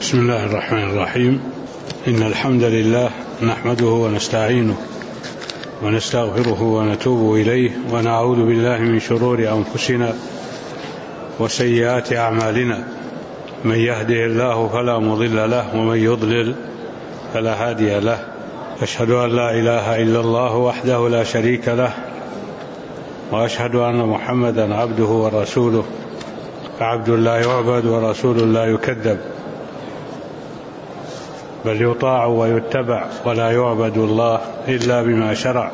بسم الله الرحمن الرحيم. إن الحمد لله نحمده ونستعينه ونستغفره ونتوب إليه ونعوذ بالله من شرور أنفسنا وسيئات أعمالنا. من يهده الله فلا مضل له ومن يضلل فلا هادي له. أشهد أن لا إله إلا الله وحده لا شريك له، وأشهد أن محمدا عبده ورسوله، فعبد لا يعبد ورسول لا يكذب، بل يطاع ويتبع ولا يعبد الله إلا بما شرع.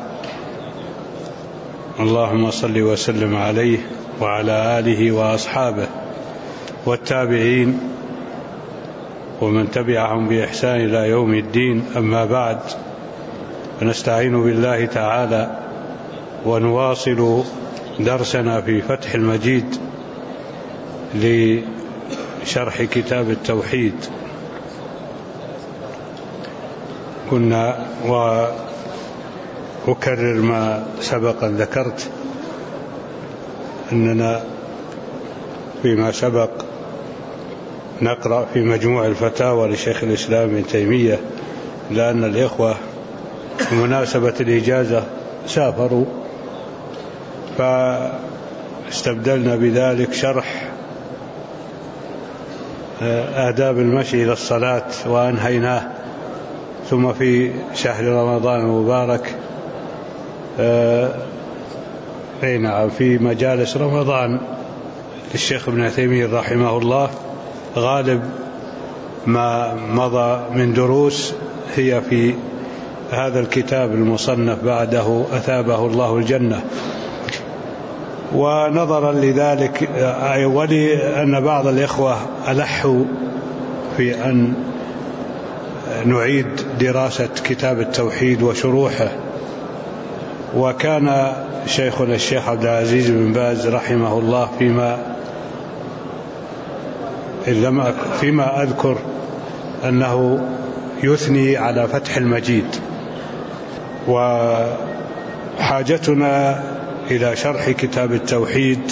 اللهم صل وسلم عليه وعلى آله وأصحابه والتابعين ومن تبعهم بإحسان إلى يوم الدين. أما بعد، فنستعين بالله تعالى ونواصل درسنا في فتح المجيد لشرح كتاب التوحيد. كنا وأكرر ما سبق أن ذكرت أننا فيما سبق نقرأ في مجموع الفتاوى لشيخ الإسلام ابن تيمية، لأن الإخوة بمناسبة الإجازة سافروا، فاستبدلنا بذلك شرح آداب المشي إلى الصلاة وأنهيناه. ثم في شهر رمضان المبارك في مجالس رمضان للشيخ ابن تيمية رحمه الله غالب ما مضى من دروس هي في هذا الكتاب المصنف بعده أثابه الله الجنة. ونظرا لذلك ولأن بعض الإخوة ألحوا في أن نعيد دراسة كتاب التوحيد وشروحه، وكان شيخنا الشيخ عبد العزيز بن باز رحمه الله فيما أذكر أنه يثني على فتح المجيد، وحاجتنا إلى شرح كتاب التوحيد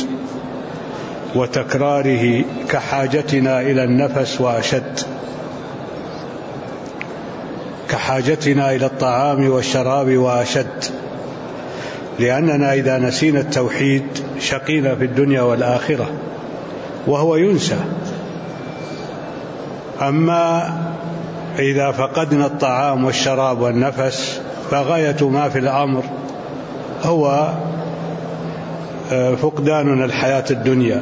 وتكراره كحاجتنا إلى النفس وأشد، كحاجتنا إلى الطعام والشراب وأشد، لأننا إذا نسينا التوحيد شقينا في الدنيا والآخرة وهو ينسى. أما إذا فقدنا الطعام والشراب والنفس فغاية ما في الأمر هو فقداننا الحياة الدنيا.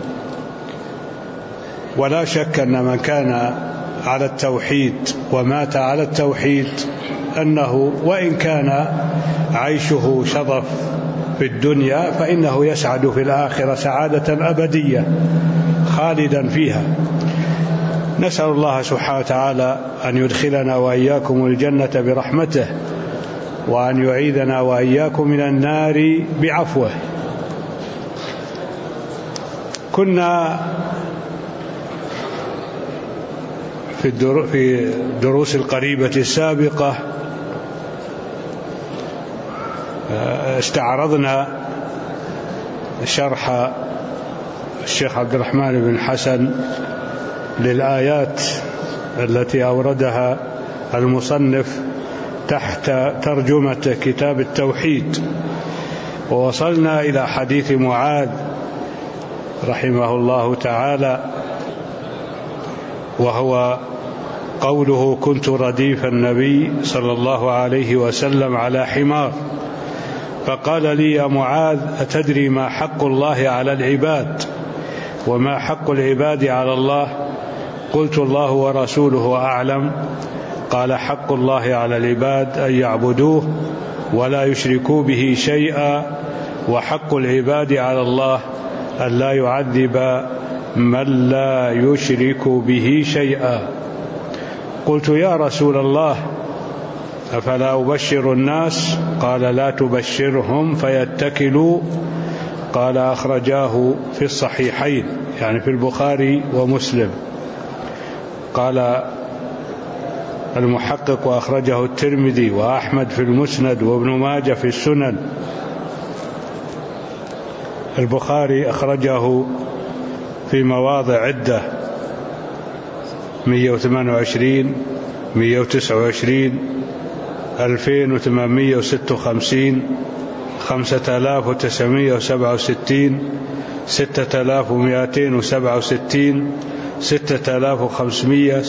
ولا شك أن من كان على التوحيد ومات على التوحيد أنه وإن كان عيشه شظف في الدنيا فإنه يسعد في الآخرة سعادة أبدية خالدا فيها. نسأل الله سبحانه وتعالى أن يدخلنا وإياكم الجنة برحمته، وأن يعيذنا وإياكم من النار بعفوه. كنا في الدروس القريبة السابقة استعرضنا شرح الشيخ عبد الرحمن بن حسن للآيات التي أوردها المصنف تحت ترجمة كتاب التوحيد، ووصلنا إلى حديث معاذ رحمه الله تعالى، وهو قوله: كنت رديف النبي صلى الله عليه وسلم على حمار، فقال لي: يا معاذ، أتدري ما حق الله على العباد وما حق العباد على الله؟ قلت: الله ورسوله أعلم. قال: حق الله على العباد أن يعبدوه ولا يشركوا به شيئا، وحق العباد على الله أن لا يعذب من لا يشرك به شيئا. قلت: يا رسول الله، أفلا أبشر الناس؟ قال: لا تبشرهم فيتكلوا. قال: أخرجاه في الصحيحين، يعني في البخاري ومسلم. قال المحقق: وأخرجه الترمذي وأحمد في المسند وابن ماجه في السنن. البخاري أخرجه في مواضع عدة 128 129 2856 5967 6267 6500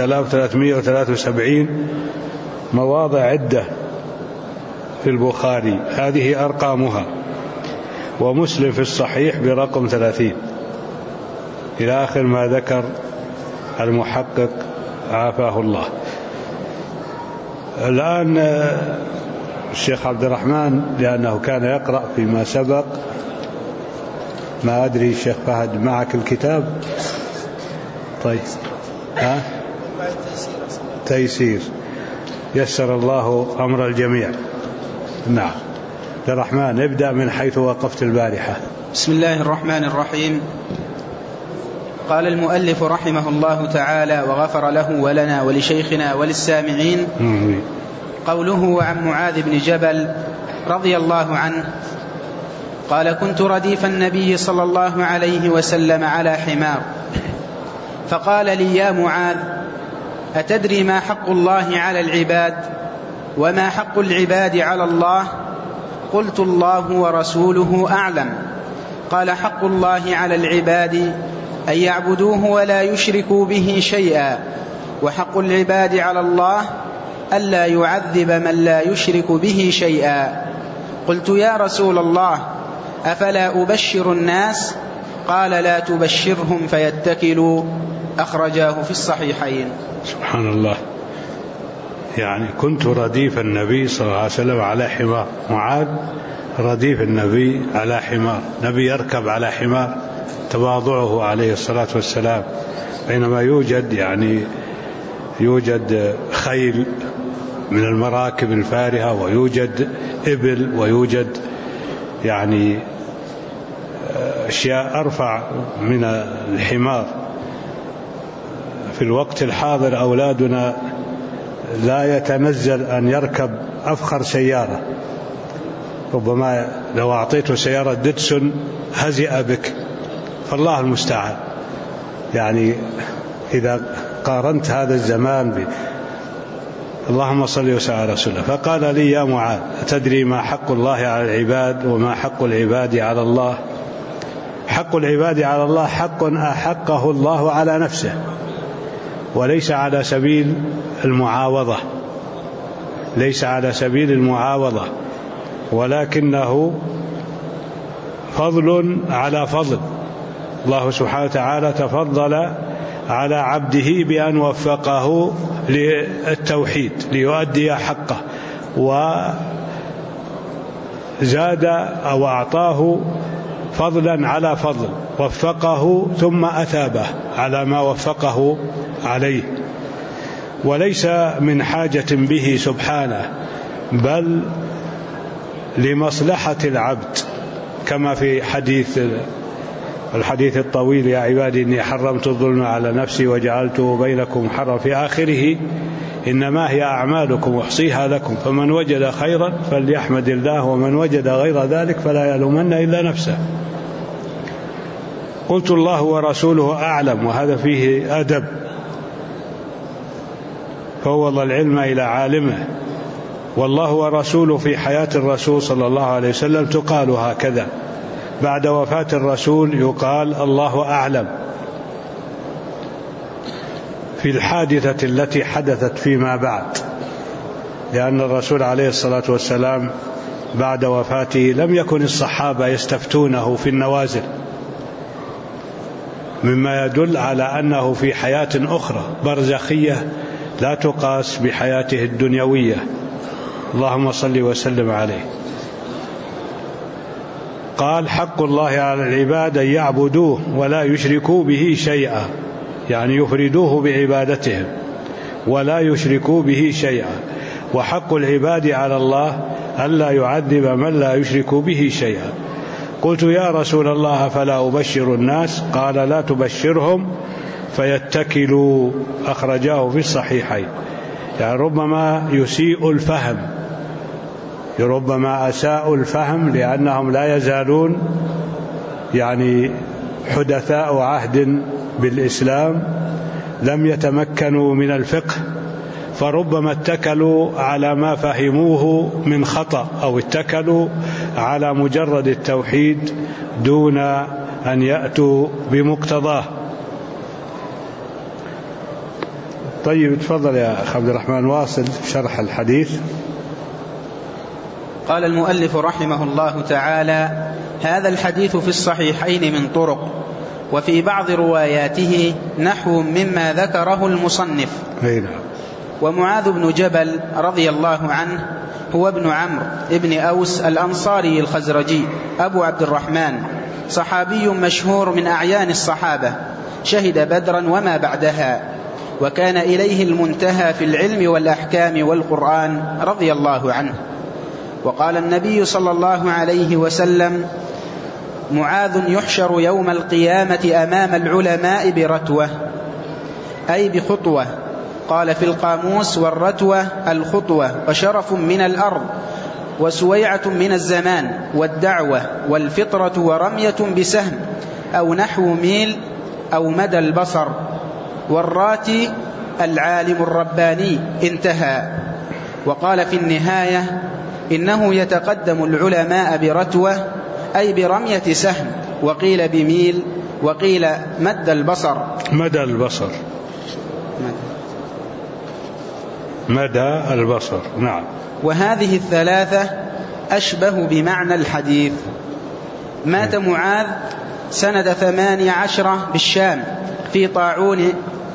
7373 مواضع عدة في البخاري، هذه أرقامها. ومسلم في الصحيح برقم 30 إلى آخر ما ذكر المحقق عافاه الله. الآن الشيخ عبد الرحمن لأنه كان يقرأ فيما سبق، ما أدري الشيخ فهد معك الكتاب؟ طيب تيسير يسر الله أمر الجميع. نعم عبد الرحمن ابدأ من حيث وقفت البارحة. بسم الله الرحمن الرحيم. قال المؤلف رحمه الله تعالى وغفر له ولنا ولشيخنا وللسامعين. قوله عن معاذ بن جبل رضي الله عنه قال: كنت رديف النبي صلى الله عليه وسلم على حمار، فقال لي: يا معاذ، أتدري ما حق الله على العباد وما حق العباد على الله؟ قلت: الله ورسوله أعلم. قال: حق الله على العباد أن يعبدوه ولا يشركوا به شيئا، وحق العباد على الله ألا يعذب من لا يشرك به شيئا. قلت: يا رسول الله، أفلا أبشر الناس؟ قال: لا تبشرهم فيتكلوا. أخرجاه في الصحيحين. سبحان الله. يعني كنت رديف النبي صلى الله عليه وسلم على حمار. معاذ رديف النبي على حمار، نبي يركب على حمار، تواضعه عليه الصلاة والسلام، بينما يوجد خيل من المراكب الفارهة، ويوجد إبل، ويوجد أشياء أرفع من الحمار. في الوقت الحاضر أولادنا لا يتنزل أن يركب أفخر سيارة، ربما لو أعطيته سيارة ديتسون هزئ بك، فالله المستعان. إذا قارنت هذا الزمان اللهم صل وسلم على رسوله. فقال لي: يا معاذ، أتدري ما حق الله على العباد وما حق العباد على الله؟ حق العباد على الله حق أحقه الله على نفسه، وليس على سبيل المعاوضة، ليس على سبيل المعاوضة، ولكنه فضل على فضل. الله سبحانه وتعالى تفضل على عبده بأن وفقه للتوحيد ليؤدي حقه، وزاد أو أعطاه فضلا على فضل، وفقه ثم أثابه على ما وفقه عليه، وليس من حاجة به سبحانه، بل لمصلحة العبد، كما في الحديث الطويل: يا عبادي إني حرمت الظلم على نفسي وجعلته بينكم محرما، في آخره: إنما هي أعمالكم أحصيها لكم، فمن وجد خيرا فليحمد الله، ومن وجد غير ذلك فلا يلومن إلا نفسه. قلت: الله ورسوله أعلم، وهذا فيه أدب، فوض العلم إلى عالمه. والله ورسوله في حياة الرسول صلى الله عليه وسلم تقال هكذا، بعد وفاة الرسول يقال الله أعلم. في الحادثة التي حدثت فيما بعد، لأن الرسول عليه الصلاة والسلام بعد وفاته لم يكن الصحابة يستفتونه في النوازل، مما يدل على أنه في حياة أخرى برزخية لا تقاس بحياته الدنيوية، اللهم صل وسلم عليه. قال: حق الله على العباد أن يعبدوه ولا يشركوا به شيئا، يعني يفردوه بعبادتهم ولا يشركوا به شيئا. وحق العباد على الله ألا يعذب من لا يشرك به شيئا. قلت: يا رسول الله، فلا أبشر الناس؟ قال: لا تبشرهم فيتكلوا. أخرجاه في الصحيحين. يعني ربما يسيء الفهم، ربما أساءوا الفهم، لأنهم لا يزالون حدثاء عهد بالإسلام لم يتمكنوا من الفقه، فربما اتكلوا على ما فهموه من خطأ، أو اتكلوا على مجرد التوحيد دون أن يأتوا بمقتضاه. طيب تفضل يا أخ عبد الرحمن، واصل شرح الحديث. قال المؤلف رحمه الله تعالى: هذا الحديث في الصحيحين من طرق، وفي بعض رواياته نحو مما ذكره المصنف. ومعاذ بن جبل رضي الله عنه هو ابن عمرو ابن أوس الأنصاري الخزرجي أبو عبد الرحمن، صحابي مشهور من أعيان الصحابة، شهد بدرا وما بعدها، وكان إليه المنتهى في العلم والأحكام والقرآن رضي الله عنه. وقال النبي صلى الله عليه وسلم: معاذ يحشر يوم القيامة أمام العلماء برتوة، أي بخطوة. قال في القاموس: والرتوة الخطوة، وشرف من الأرض، وسويعة من الزمان، والدعوة، والفطرة، ورمية بسهم أو نحو ميل أو مدى البصر، والراتي العالم الرباني. انتهى. وقال في النهاية: إنه يتقدم العلماء برتوة، أي برمية سهم، وقيل بميل، وقيل مدى البصر. مدى البصر، مدى البصر، نعم. وهذه الثلاثة أشبه بمعنى الحديث. مات معاذ سنة 18 بالشام في طاعون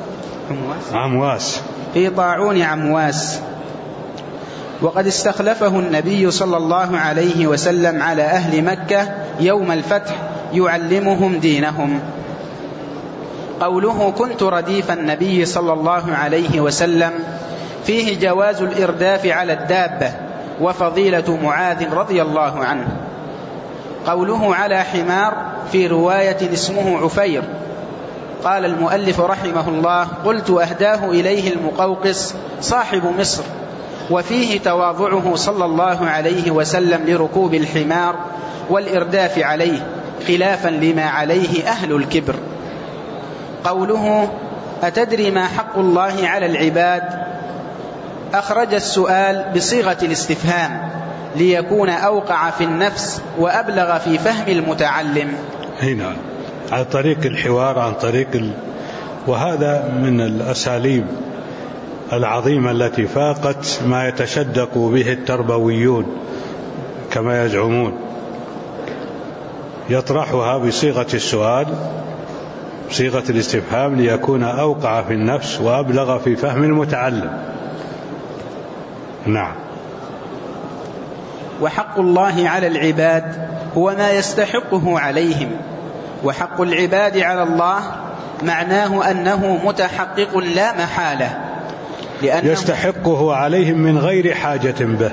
عمواس، وقد استخلفه النبي صلى الله عليه وسلم على أهل مكة يوم الفتح يعلمهم دينهم. قوله: كنت رديف النبي صلى الله عليه وسلم، فيه جواز الإرداف على الدابة، وفضيلة معاذ رضي الله عنه. قوله: على حمار، في رواية اسمه عفير. قال المؤلف رحمه الله: قلت: أهداه إليه المقوقس صاحب مصر، وفيه تواضعه صلى الله عليه وسلم لركوب الحمار والإرداف عليه، خلافا لما عليه أهل الكبر. قوله: أتدري ما حق الله على العباد؟ أخرج السؤال بصيغة الاستفهام ليكون أوقع في النفس وأبلغ في فهم المتعلم. هنا على طريق الحوار، عن طريق وهذا من الأساليب العظيمة التي فاقت ما يتشدق به التربويون كما يزعمون. يطرحها بصيغة السؤال، بصيغة الاستفهام، ليكون أوقع في النفس وأبلغ في فهم المتعلم. نعم. وحق الله على العباد هو ما يستحقه عليهم، وحق العباد على الله معناه أنه متحقق لا محالة، لأنه يستحقه عليهم من غير حاجة به.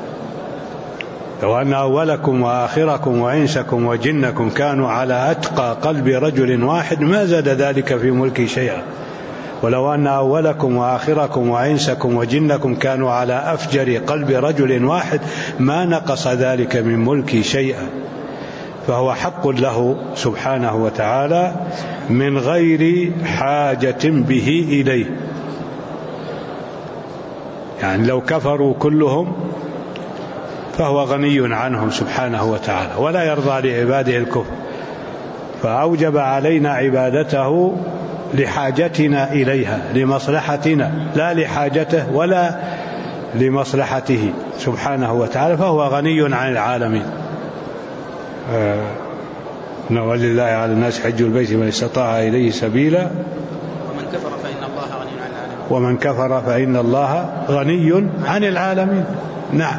لو أن أولكم وآخركم وإنسكم وجنكم كانوا على أتقى قلب رجل واحد ما زاد ذلك في ملكي شيئا، ولو أن أولكم وآخركم وإنسكم وجنكم كانوا على أفجر قلب رجل واحد ما نقص ذلك من ملكي شيئا. فهو حق له سبحانه وتعالى من غير حاجة به إليه. يعني لو كفروا كلهم فهو غني عنهم سبحانه وتعالى، ولا يرضى لعباده الكفر، فأوجب علينا عبادته لحاجتنا إليها، لمصلحتنا، لا لحاجته ولا لمصلحته سبحانه وتعالى، فهو غني عن العالمين. ولله على الناس حج البيت من استطاع إليه سبيلا ومن كفر فإن الله غني عن العالمين. نعم.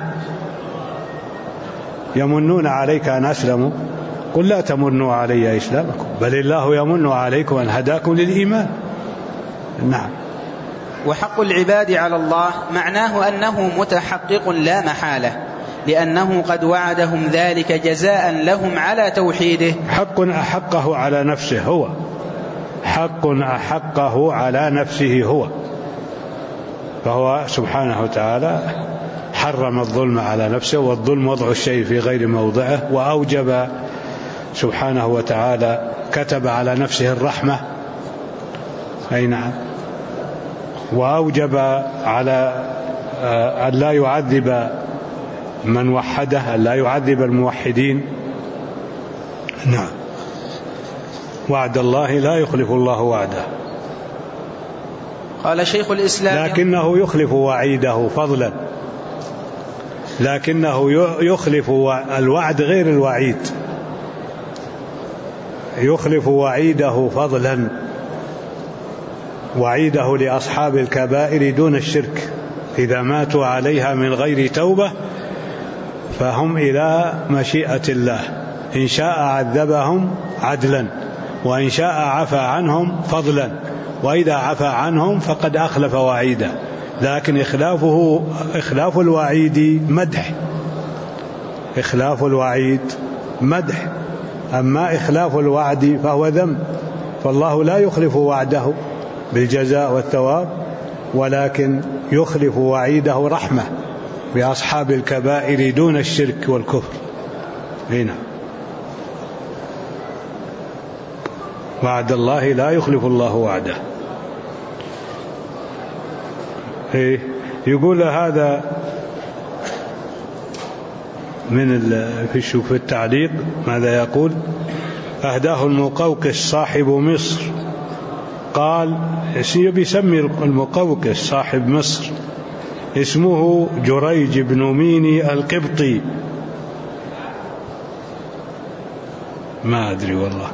يمنون عليك أن أسلموا، قل لا تمنوا علي إسلامكم، بل الله يمن عليكم أن هداكم للإيمان. نعم. وحق العباد على الله معناه أنه متحقق لا محالة، لأنه قد وعدهم ذلك جزاء لهم على توحيده. حق أحقه على نفسه هو، حق أحقه على نفسه هو، فهو سبحانه وتعالى حرم الظلم على نفسه، والظلم وضع الشيء في غير موضعه، وأوجب سبحانه وتعالى، كتب على نفسه الرحمة أي نعم. وأوجب على أن لا يعذب من وحده، أن لا يعذب الموحدين. نعم. وعد الله لا يخلف الله وعده. قال شيخ الإسلام لكنه يخلف وعيده فضلا، لكنه يخلف الوعد غير الوعيد، يخلف وعيده فضلا. وعيده لأصحاب الكبائر دون الشرك إذا ماتوا عليها من غير توبة فهم إلى مشيئة الله، إن شاء عذبهم عدلا وإن شاء عفى عنهم فضلا، وإذا عفى عنهم فقد أخلف وعيده. لكن إخلاف الوعيد مدح، إخلاف الوعيد مدح، أما إخلاف الوعد فهو ذم. فالله لا يخلف وعده بالجزاء والثواب، ولكن يخلف وعيده رحمة بأصحاب الكبائر دون الشرك والكفر. هنا وعد الله لا يخلف الله وعده. يقول هذا في التعليق ماذا يقول؟ أهداه المقوقس صاحب مصر، قال بيسمي المقوقس صاحب مصر اسمه جريج بن ميني القبطي، ما أدري والله.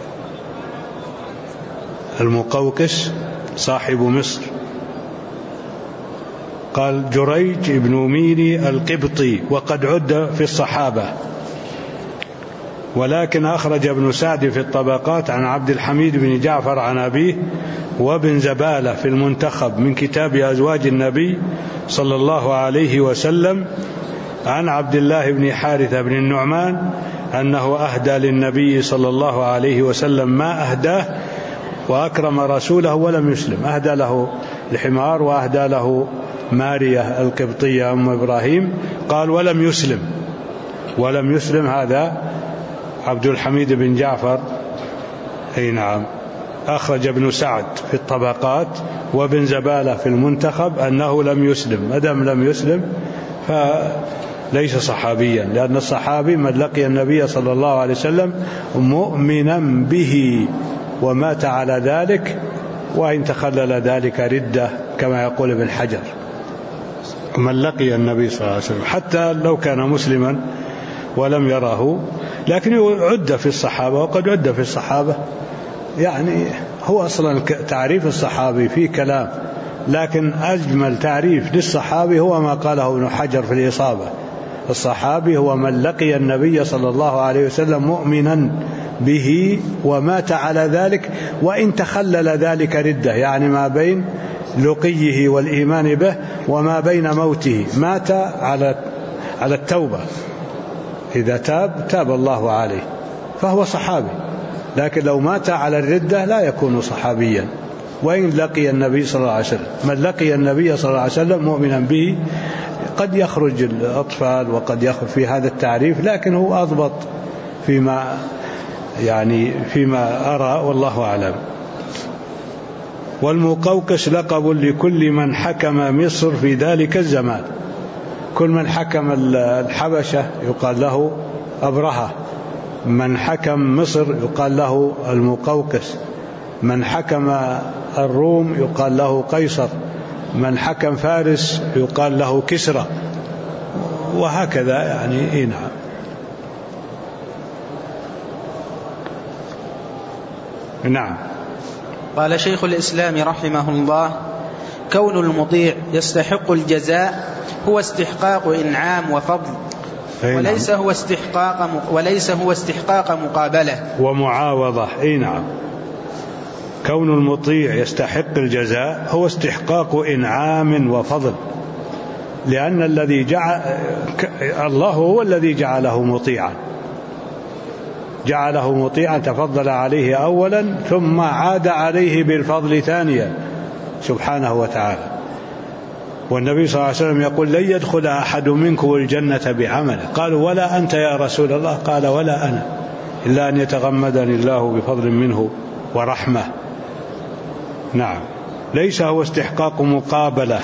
المقوقس صاحب مصر قال جريج بن ميني القبطي، وقد عد في الصحابة، ولكن أخرج ابن سعد في الطبقات عن عبد الحميد بن جعفر عن أبيه، وابن زبالة في المنتخب من كتاب أزواج النبي صلى الله عليه وسلم عن عبد الله بن حارثة بن النعمان أنه أهدى للنبي صلى الله عليه وسلم ما أهداه، وأكرم رسوله ولم يسلم. أهدى له الحمار وأهدى له مارية القبطية أم إبراهيم، قال ولم يسلم. ولم يسلم هذا عبد الحميد بن جعفر. أي نعم. أخرج ابن سعد في الطبقات وابن زبالة في المنتخب أنه لم يسلم. مدام لم يسلم فليس صحابيا، لأن الصحابي من لقي النبي صلى الله عليه وسلم مؤمنا به ومات على ذلك، وإن تخلل ذلك ردة كما يقول ابن حجر. من لقي النبي صلى الله عليه وسلم حتى لو كان مسلما ولم يره، لكن عد في الصحابة، وقد عد في الصحابة. يعني هو أصلا تعريف الصحابي في كلام، لكن أجمل تعريف للصحابي هو ما قاله ابن حجر في الإصابة. الصحابي هو من لقي النبي صلى الله عليه وسلم مؤمنا به ومات على ذلك، وإن تخلل ذلك ردة، يعني ما بين لقيه والإيمان به وما بين موته، مات على التوبة، إذا تاب الله عليه فهو صحابي. لكن لو مات على الردة لا يكون صحابيا، وإن لقي النبي صلى الله عليه وسلم. من لقي النبي صلى الله عليه وسلم مؤمنا به، قد يخرج الأطفال وقد يخرج في هذا التعريف، لكن هو أضبط فيما أرى، والله أعلم. والمقوقس لقب لكل من حكم مصر في ذلك الزمان. كل من حكم الحبشة يقال له أبرهة، من حكم مصر يقال له المقوقس، من حكم الروم يقال له قيصر، من حكم فارس يقال له كسرى، وهكذا يعني. نعم. نعم. قال شيخ الإسلام رحمه الله: كون المطيع يستحق الجزاء هو استحقاق إنعام وفضل، وليس هو استحقاق مقابلة ومعاوضة. أي نعم. كون المطيع يستحق الجزاء هو استحقاق إنعام وفضل، لأن الله هو الذي جعله مطيعا، تفضل عليه أولا ثم عاد عليه بالفضل ثانيا سبحانه وتعالى. والنبي صلى الله عليه وسلم يقول: لن يدخل أحد منكم الجنة بعمله. قالوا: ولا أنت يا رسول الله؟ قال: ولا أنا، إلا أن يتغمدني الله بفضل منه ورحمة. نعم، ليس هو استحقاق مقابلة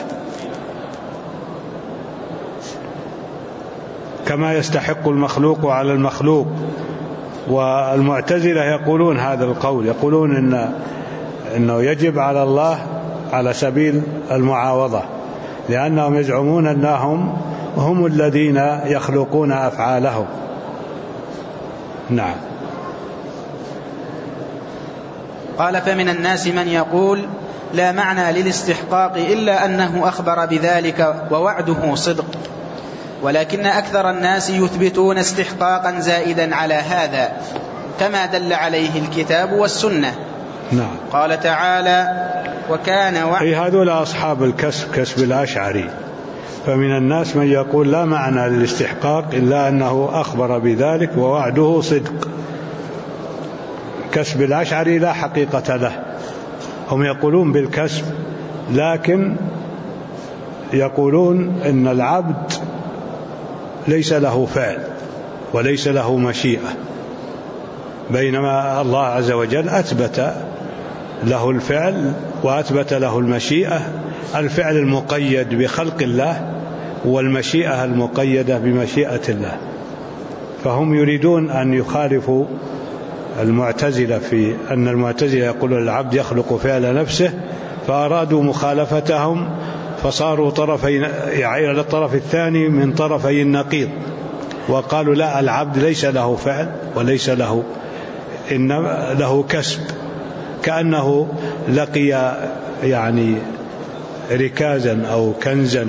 كما يستحق المخلوق على المخلوق. والمعتزلة يقولون هذا القول، يقولون إنه يجب على الله على سبيل المعاوضة، لأنهم يزعمون أنهم هم الذين يخلقون أفعالهم. نعم. قال: فمن الناس من يقول لا معنى للاستحقاق إلا أنه أخبر بذلك ووعده صدق، ولكن أكثر الناس يثبتون استحقاقا زائدا على هذا كما دل عليه الكتاب والسنة. نعم. قال تعالى: وكان هذول أصحاب الكسب، كسب الأشعري. فمن الناس من يقول لا معنى للاستحقاق إلا أنه أخبر بذلك ووعده صدق. كسب الأشعري لا حقيقة له، هم يقولون بالكسب، لكن يقولون إن العبد ليس له فعل وليس له مشيئة، بينما الله عز وجل أثبت له الفعل وأثبت له المشيئة. الفعل المقيد بخلق الله والمشيئة المقيدة بمشيئة الله. فهم يريدون أن يخالفوا المعتزلة في أن المعتزلة يقولون العبد يخلق فعل نفسه، فأرادوا مخالفتهم فصاروا طرفين، يعني على الطرف الثاني من طرفي النقيض، وقالوا لا، العبد ليس له فعل وليس له، إنما له كسب، كأنه لقي يعني ركازا أو كنزا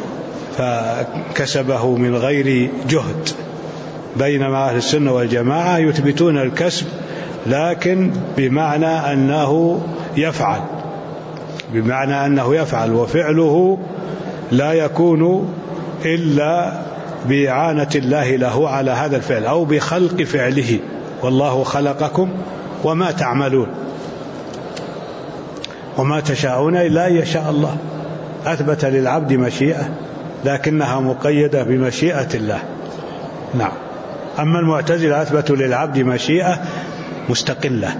فكسبه من غير جهد. بينما أهل السنة والجماعة يثبتون الكسب لكن بمعنى أنه يفعل، بمعنى أنه يفعل، وفعله لا يكون إلا بإعانة الله له على هذا الفعل أو بخلق فعله. والله خلقكم وما تعملون وما تشاءون إلا أن يشاء الله. أثبت للعبد مشيئة لكنها مقيدة بمشيئة الله. نعم. أما المعتزلة أثبتوا للعبد مشيئة مستقلة،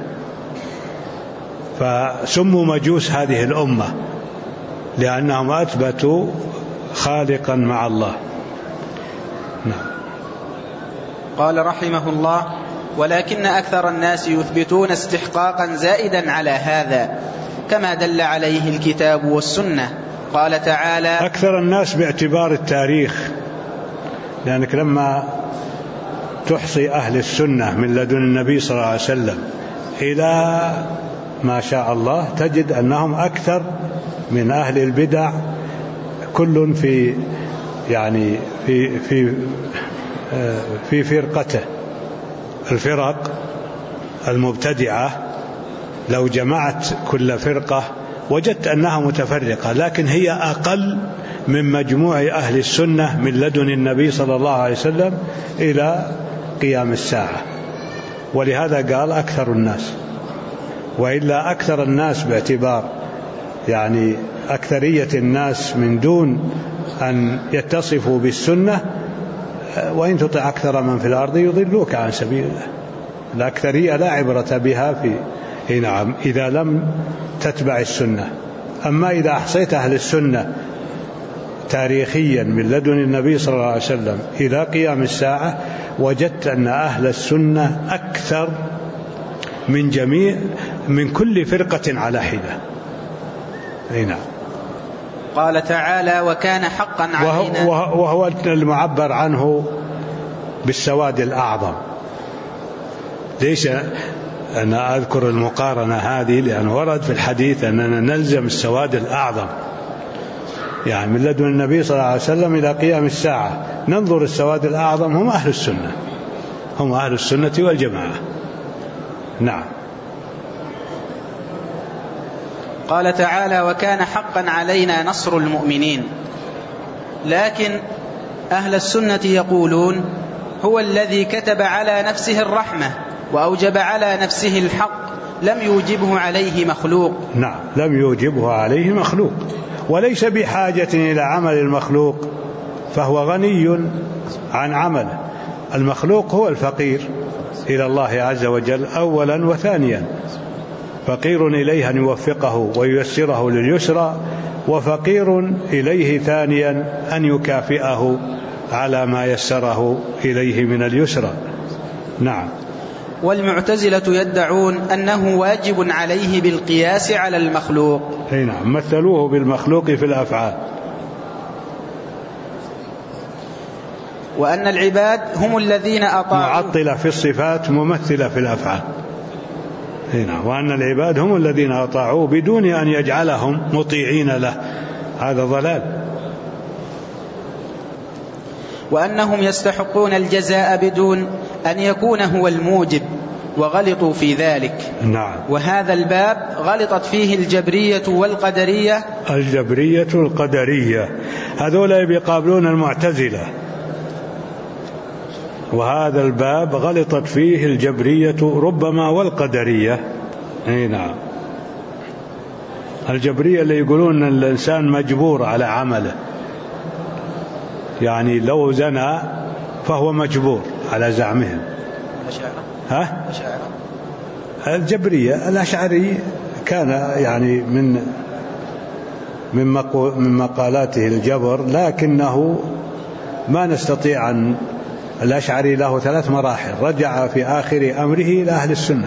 فسموا مجوس هذه الأمة لأنهم أثبتوا خالقا مع الله. نعم. قال رحمه الله: ولكن أكثر الناس يثبتون استحقاقا زائدا على هذا كما دل عليه الكتاب والسنة. قال تعالى: أكثر الناس باعتبار التاريخ، لأنك لما تحصي أهل السنة من لدن النبي صلى الله عليه وسلم إلى ما شاء الله تجد أنهم أكثر من أهل البدع، كل في يعني في فرقته. الفرق المبتدعة لو جمعت كل فرقة وجدت أنها متفرقة، لكن هي أقل من مجموع أهل السنة من لدن النبي صلى الله عليه وسلم إلى قيام الساعة. ولهذا قال أكثر الناس، وإلا أكثر الناس باعتبار يعني أكثرية الناس من دون أن يتصفوا بالسنة، وإن تطع أكثر من في الأرض يضلوك عن سبيل الله. الأكثرية لا عبرة بها في نعم إذا لم تتبع السنة. أما إذا أحصيت أهل السنة تاريخيا من لدن النبي صلى الله عليه وسلم إلى قيام الساعة وجدت أن أهل السنة أكثر من كل فرقة على حدة. نعم. قال تعالى: وكان حقا علينا، وهو المعبر عنه بالسواد الأعظم. ليش أنا أذكر المقارنة هذه؟ لأنه ورد في الحديث أننا نلزم السواد الأعظم، يعني من لدن النبي صلى الله عليه وسلم إلى قيام الساعة ننظر السواد الأعظم هم أهل السنة، هم أهل السنة والجماعة. نعم. قال تعالى: وكان حقا علينا نصر المؤمنين. لكن أهل السنة يقولون هو الذي كتب على نفسه الرحمة وأوجب على نفسه الحق، لم يوجبه عليه مخلوق. نعم، لم يوجبه عليه مخلوق، وليس بحاجة إلى عمل المخلوق، فهو غني عن عمله. المخلوق هو الفقير إلى الله عز وجل أولا وثانيا، فقير إليه أن يوفقه وييسره لليسرى، وفقير إليه ثانيا أن يكافئه على ما يسره إليه من اليسرى. نعم. والمعتزلة يدعون أنه واجب عليه بالقياس على المخلوق. نعم، مثلوه بالمخلوق في الأفعال. وأن العباد هم الذين أطاعوا. معطلة في الصفات ممثلة في الأفعال. نعم. وأن العباد هم الذين أطاعوه بدون أن يجعلهم مطيعين له، هذا ضلال. وأنهم يستحقون الجزاء بدون أن يكون هو الموجب، وغلطوا في ذلك. نعم. وهذا الباب غلطت فيه الجبرية والقدرية. الجبرية القدرية هذولا يقابلون المعتزلة، وهذا الباب غلطت فيه الجبرية ربما والقدرية. نعم. الجبرية اللي يقولون أن الإنسان مجبور على عمله، يعني لو زنى فهو مجبور على زعمهم. الجبرية. الأشعري كان يعني من مقالاته الجبر، لكنه ما نستطيع أن الأشعري له 3 مراحل، رجع في آخر أمره إلى أهل السنة.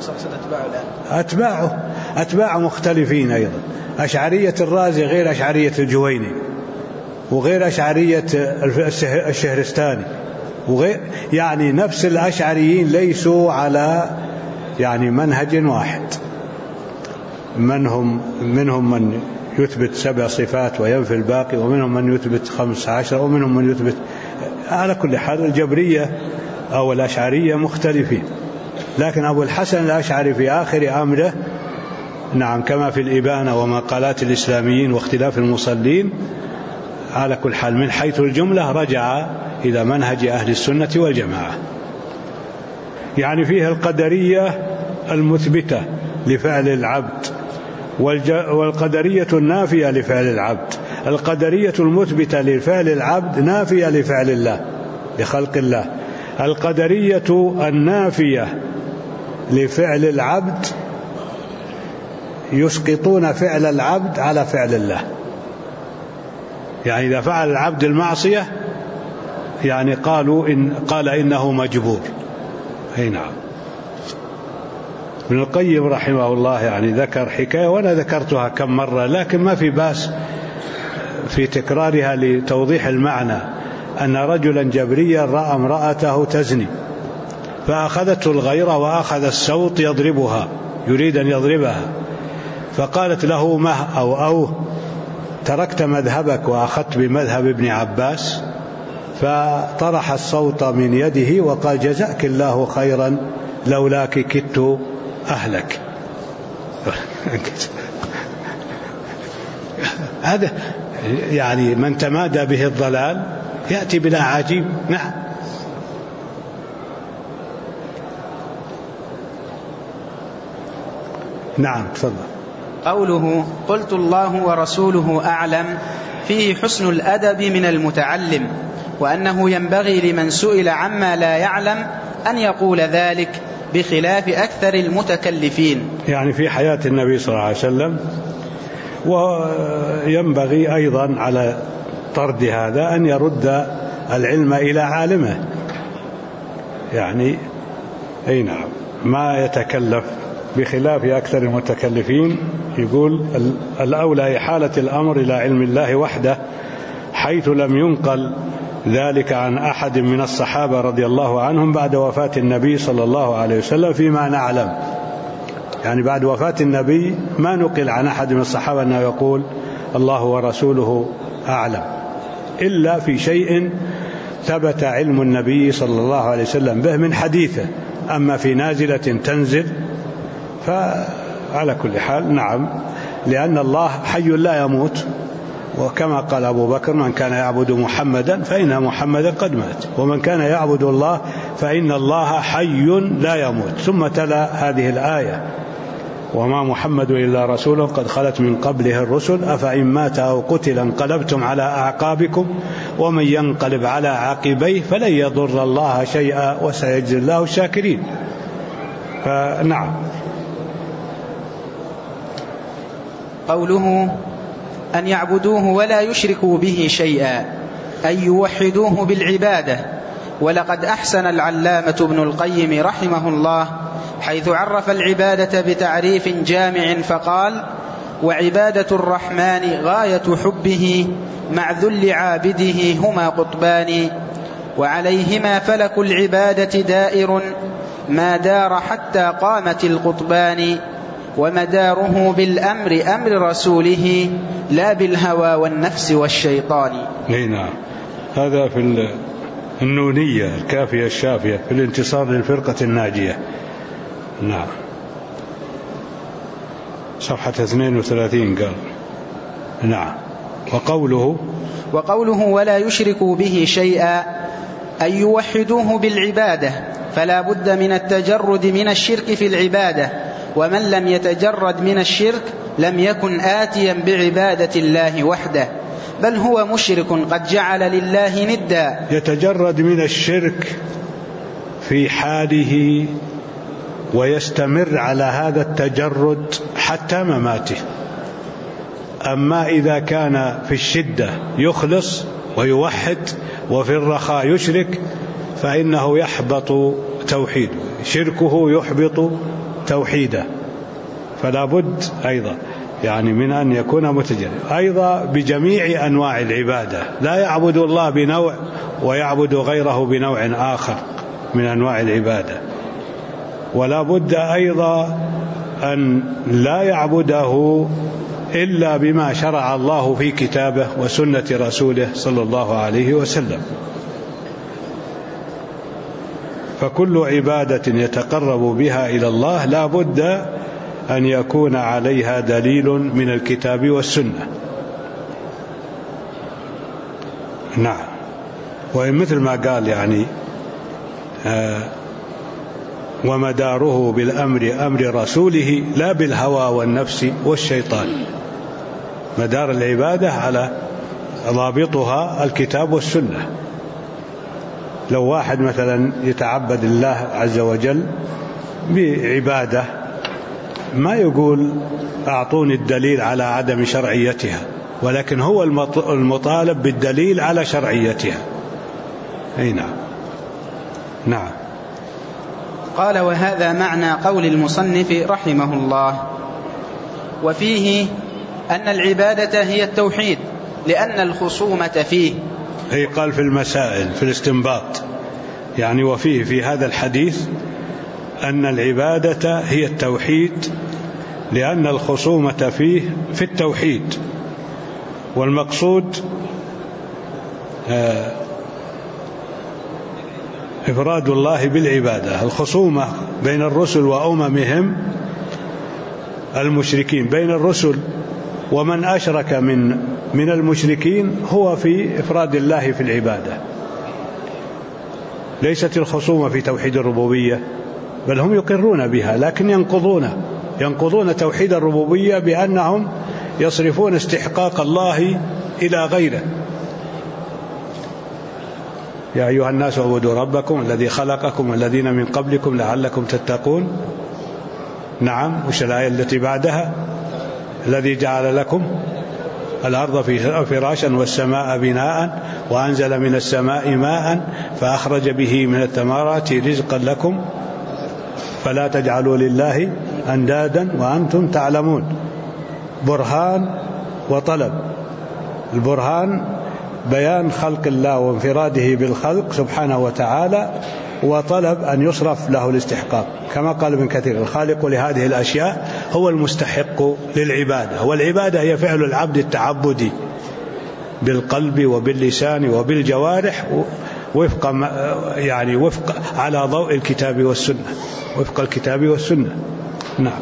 أتباع مختلفين أيضا، أشعرية الرازي غير أشعرية الجويني، وغير أشعرية الشهرستاني، وغير يعني نفس الأشعريين ليسوا على يعني منهج واحد. منهم من يثبت 7 صفات وينفي الباقي، ومنهم من يثبت 15، ومنهم من يثبت. على كل حال الجبرية أو الأشعرية مختلفين، لكن أبو الحسن الأشعري في آخر أمره، نعم، كما في الإبانة ومقالات الإسلاميين واختلاف المصلين، على كل حال من حيث الجملة رجع إلى منهج أهل السنة والجماعة. يعني فيه القدرية المثبتة لفعل العبد، والقدرية النافية لفعل العبد. القدرية المثبتة لفعل العبد نافية لفعل الله، لخلق الله. القدرية النافية لفعل العبد يسقطون فعل العبد على فعل الله. يعني إذا فعل العبد المعصية يعني قال إنه مجبور. نعم. ابن القيم رحمه الله يعني ذكر حكاية وأنا ذكرتها كم مرة، لكن ما في باس في تكرارها لتوضيح المعنى. أن رجلا جبريا رأى امرأته تزني، فأخذته الغيرة وأخذ السوط يضربها، يريد أن يضربها، فقالت له مه أو تركت مذهبك وأخذت بمذهب ابن عباس، فطرح الصوت من يده وقال جزاك الله خيرا لولاك كدت أهلك. هذا يعني من تمادى به الضلال يأتي بلا عجيب. نعم. نعم تفضل. قوله قلت الله ورسوله أعلم فيه حسن الأدب من المتعلم، وأنه ينبغي لمن سئل عما لا يعلم أن يقول ذلك بخلاف أكثر المتكلفين. يعني في حياة النبي صلى الله عليه وسلم. وينبغي أيضا على طرد هذا أن يرد العلم إلى عالمه، يعني أي نعم ما يتكلف، بخلاف أكثر المتكلفين. يقول الأولى إحالة الأمر إلى علم الله وحده، حيث لم ينقل ذلك عن أحد من الصحابة رضي الله عنهم بعد وفاة النبي صلى الله عليه وسلم فيما نعلم. يعني بعد وفاة النبي ما نقل عن أحد من الصحابة أنه يقول الله ورسوله أعلم، إلا في شيء ثبت علم النبي صلى الله عليه وسلم به من حديثه. أما في نازلة تنزل فعلى كل حال نعم، لأن الله حي لا يموت، وكما قال أبو بكر من كان يعبد محمدا فإن محمدا قد مات، ومن كان يعبد الله فإن الله حي لا يموت. ثم تلا هذه الآية وما محمد إلا رسول قد خلت من قبله الرسل أفإن مات أو قتل انقلبتم على أعقابكم ومن ينقلب على عقبيه فلن يضر الله شيئا وسيجزي الله الشاكرين. فنعم. قوله أن يعبدوه ولا يشركوا به شيئا أي يوحدوه بالعبادة. ولقد أحسن العلامة ابن القيم رحمه الله حيث عرف العبادة بتعريف جامع فقال: وعبادة الرحمن غاية حبه مع ذل عابده هما قطبان، وعليهما فلك العبادة دائر ما دار حتى قامت القطبان، ومداره بالأمر أمر رسوله لا بالهوى والنفس والشيطان. نعم، هذا في النونية الكافية الشافية في الانتصار للفرقة الناجية. نعم، صفحة 32 قال. نعم. وقوله ولا يشركوا به شيئا أي يوحدوه بالعبادة، فلا بد من التجرد من الشرك في العبادة، ومن لم يتجرد من الشرك لم يكن آتيا بعبادة الله وحده، بل هو مشرك قد جعل لله ندا. يتجرد من الشرك في حاله ويستمر على هذا التجرد حتى مماته. أما إذا كان في الشدة يخلص ويوحد وفي الرخاء يشرك فإنه يحبط توحيده، شركه يحبط توحيده. فلا بد أيضا يعني من أن يكون متجرد أيضا بجميع أنواع العبادة، لا يعبد الله بنوع ويعبد غيره بنوع آخر من أنواع العبادة. ولا بد أيضا أن لا يعبده إلا بما شرع الله في كتابه وسنة رسوله صلى الله عليه وسلم. فكل عبادة يتقرب بها إلى الله لا بد أن يكون عليها دليل من الكتاب والسنة. نعم. وإن مثل ما قال يعني ومداره بالأمر أمر رسوله لا بالهوى والنفس والشيطان. مدار العبادة على ضابطها الكتاب والسنة. لو واحد مثلا يتعبد الله عز وجل بعبادة ما يقول أعطوني الدليل على عدم شرعيتها، ولكن هو المطالب بالدليل على شرعيتها. أي نعم. نعم. قال: وهذا معنى قول المصنف رحمه الله. وفيه أن العبادة هي التوحيد لأن الخصومة فيه. هي قال في المسائل في الاستنباط يعني وفيه في هذا الحديث أن العبادة هي التوحيد لأن الخصومة فيه في التوحيد. والمقصود إفراد الله بالعبادة. الخصومة بين الرسل وأممهم المشركين، بين الرسل ومن أشرك من المشركين هو في إفراد الله في العبادة. ليست الخصومة في توحيد الربوبية، بل هم يقرون بها لكن ينقضون توحيد الربوبية بأنهم يصرفون استحقاق الله إلى غيره. يا أيها الناس اعبدوا ربكم الذي خلقكم والذين من قبلكم لعلكم تتقون. نعم. وش الآية التي بعدها؟ الذي جعل لكم الأرض فراشا والسماء بناء وأنزل من السماء ماء فأخرج به من الثمرات رزقا لكم فلا تجعلوا لله أندادا وأنتم تعلمون. برهان وطلب. البرهان بيان خلق الله وانفراده بالخلق سبحانه وتعالى، وطلب أن يصرف له الاستحقاق، كما قال ابن كثير: الخالق لهذه الأشياء هو المستحق للعبادة. والعبادة هي فعل العبد التعبدي بالقلب وباللسان وبالجوارح وفق على ضوء الكتاب والسنة، وفق الكتاب والسنة. نعم.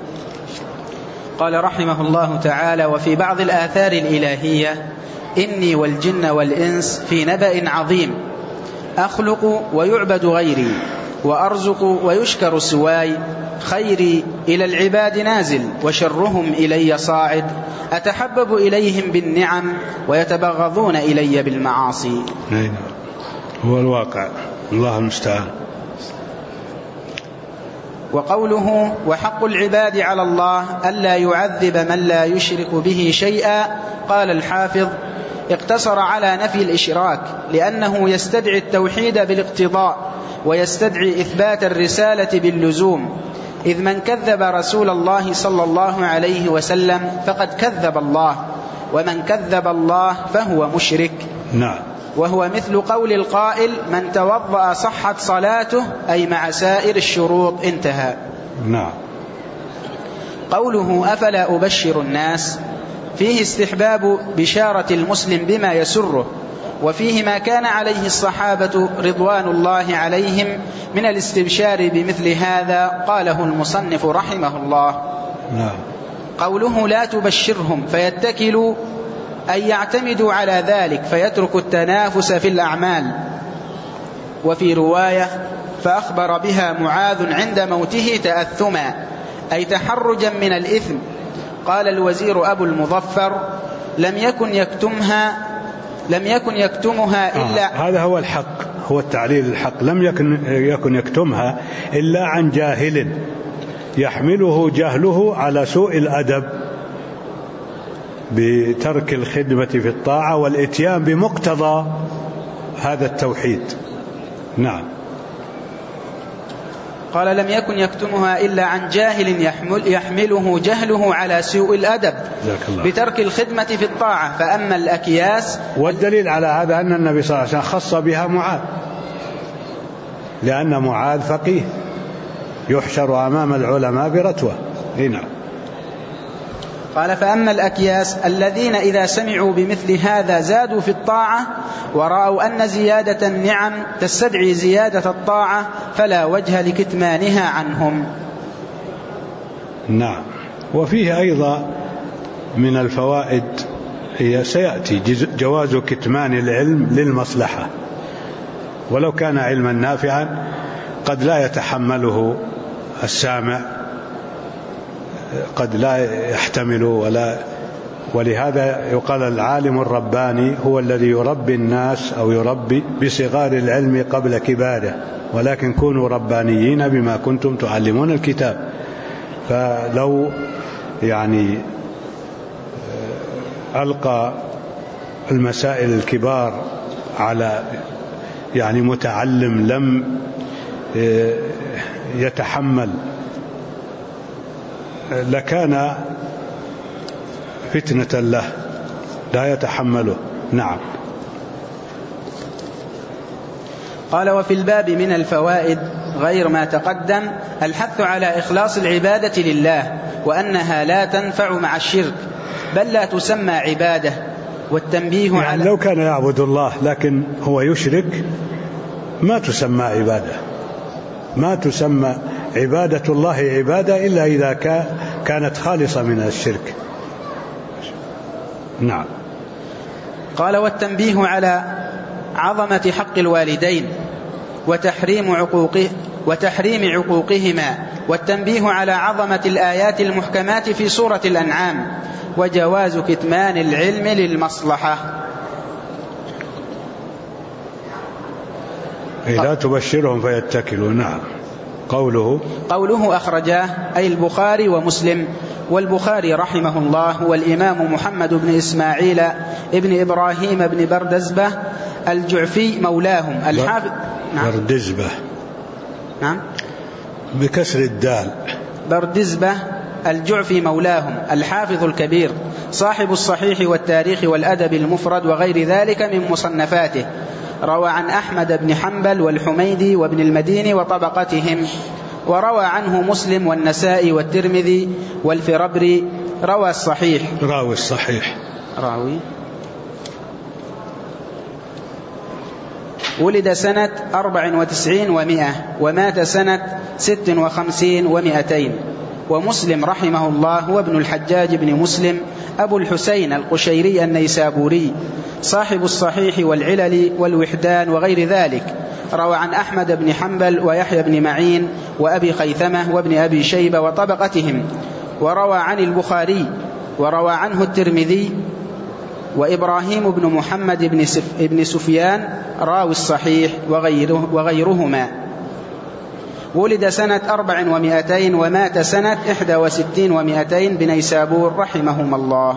قال رحمه الله تعالى: وفي بعض الآثار الإلهية: إني والجن والإنس في نبأ عظيم، أخلق ويعبد غيري، وأرزق ويشكر سواي، خيري إلى العباد نازل وشرهم إلي صاعد، أتحبب إليهم بالنعم ويتبغضون إلي بالمعاصي. هو الواقع، الله المستعان. وقوله وحق العباد على الله ألا يعذب من لا يشرك به شيئا، قال الحافظ اقتصر على نفي الإشراك لأنه يستدعي التوحيد بالاقتضاء ويستدعي إثبات الرسالة باللزوم، إذ من كذب رسول الله صلى الله عليه وسلم فقد كذب الله، ومن كذب الله فهو مشرك. نعم. وهو مثل قول القائل من توضأ صحت صلاته، أي مع سائر الشروط، انتهى. نعم. قوله أفلا أبشر الناس فيه استحباب بشارة المسلم بما يسره، وفيه ما كان عليه الصحابة رضوان الله عليهم من الاستبشار بمثل هذا، قاله المصنف رحمه الله. نعم. قوله لا تبشرهم فيتكلوا أي يعتمدوا على ذلك فيترك التنافس في الأعمال. وفي رواية فأخبر بها معاذ عند موته تأثما، أي تحرجا من الإثم. قال الوزير أبو المظفر لم يكن يكتمها إلا هذا هو الحق، هو التعليل الحق، لم يكن يكتمها إلا عن جاهل يحمله جهله على سوء الأدب بترك الخدمة في الطاعة والإتيان بمقتضى هذا التوحيد. نعم. قال لم يكن يكتمها إلا عن جاهل يحمله جهله على سوء الأدب بترك الخدمة في الطاعة. فأما الأكياس، والدليل على هذا أن النبي صلى الله عليه وسلم خص بها معاذ، لأن معاذ فقيه يحشر أمام العلماء برتوة. نعم. قال فأما الأكياس الذين إذا سمعوا بمثل هذا زادوا في الطاعة ورأوا أن زيادة النعم تستدعي زيادة الطاعة فلا وجه لكتمانها عنهم. نعم. وفيه أيضا من الفوائد سيأتي جواز كتمان العلم للمصلحة، ولو كان علما نافعا قد لا يتحمله السامع، قد لا يحتمل ولهذا يقال العالم الرباني هو الذي يربي الناس أو يربي بصغار العلم قبل كباره، ولكن كونوا ربانيين بما كنتم تعلمون الكتاب. فلو ألقى المسائل الكبار على متعلم لم يتحمل لكان فتنة له، لا يتحمله. نعم. قال وفي الباب من الفوائد غير ما تقدم الحث على إخلاص العبادة لله، وأنها لا تنفع مع الشرك بل لا تسمى عبادة، والتنبيه على لو كان يعبد الله لكن هو يشرك ما تسمى عبادة، ما تسمى عبادة الله عبادة إلا إذا كانت خالصة من الشرك. نعم. قال والتنبيه على عظمة حق الوالدين وتحريم عقوقهما، والتنبيه على عظمة الآيات المحكمات في سورة الأنعام، وجواز كتمان العلم للمصلحة. لا تبشرهم فيتكلوا. نعم. قوله أخرجاه أي البخاري ومسلم، والبخاري رحمه الله هو الإمام محمد بن إسماعيل ابن إبراهيم بن بردزبة الجعفي مولاهم الحافظ. نعم. بردزبة. نعم. بكسر الدال. بردزبة الجعفي مولاهم الحافظ الكبير صاحب الصحيح والتاريخ والأدب المفرد وغير ذلك من مصنفاته. روى عن أحمد بن حنبل والحميدي وابن المديني وطبقتهم، وروى عنه مسلم والنسائي والترمذي والفربري. راوي الصحيح ولد سنة 94 و100 ومات سنة 56 و200. ومسلم رحمه الله هو ابن الحجاج بن مسلم أبو الحسين القشيري النيسابوري صاحب الصحيح والعلل والوحدان وغير ذلك. روى عن أحمد بن حنبل ويحيى بن معين وأبي خيثمة وابن أبي شيبة وطبقتهم. وروى عن البخاري وروى عنه الترمذي وإبراهيم بن محمد بن سفيان راوي الصحيح وغيرهما. ولد سنة 400 ومات سنة 61 و200 بنيسابور رحمهم الله.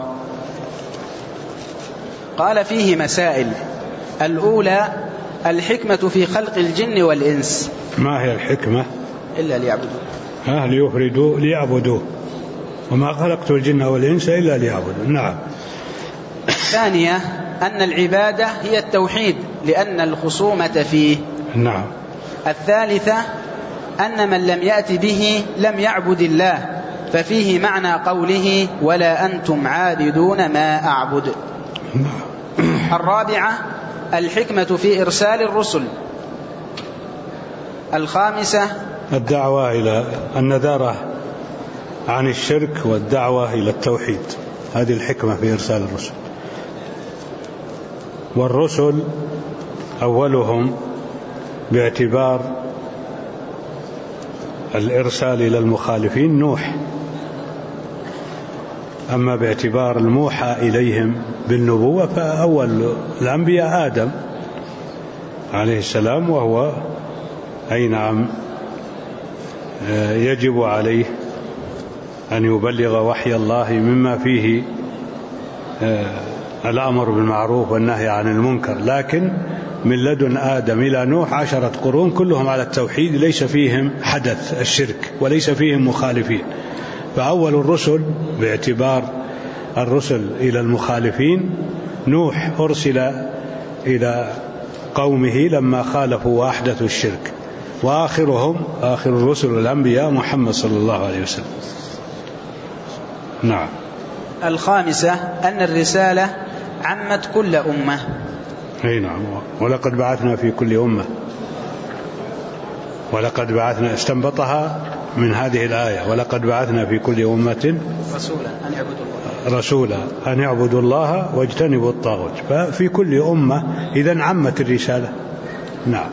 قال فيه مسائل. الأولى الحكمة في خلق الجن والإنس. ما هي الحكمة؟ إلا ليعبدوه. ليفردوا ليعبدوه، وما خلقت الجن والإنس إلا ليعبدوه. نعم. الثانية أن العبادة هي التوحيد لأن الخصومة فيه. نعم. الثالثة أن من لم يأت به لم يعبد الله، ففيه معنى قوله ولا أنتم عابدون ما أعبد. الرابعة الحكمة في إرسال الرسل. الخامسة الدعوة إلى النذارة عن الشرك والدعوة إلى التوحيد، هذه الحكمة في إرسال الرسل. والرسل أولهم باعتبار الإرسال إلى المخالفين نوح، أما باعتبار الموحى إليهم بالنبوة فأول الأنبياء آدم عليه السلام، وهو أي نعم يجب عليه أن يبلغ وحي الله مما فيه الأمر بالمعروف والنهي عن المنكر، لكن من لدن آدم إلى نوح 10 قرون كلهم على التوحيد، ليس فيهم حدث الشرك وليس فيهم مخالفين. فأول الرسل باعتبار الرسل إلى المخالفين نوح أرسل إلى قومه لما خالفوا وأحدثوا الشرك، وآخرهم آخر الرسل والأنبياء محمد صلى الله عليه وسلم. نعم. الخامسة أن الرسالة عمت كل أمة. أي نعم. ولقد بعثنا في كل أمة، ولقد بعثنا استنبطها من هذه الآية، ولقد بعثنا في كل أمة رسولا أن يعبدوا الله واجتنبوا الطاغوت، ففي كل أمة إذن عمت الرسالة. نعم.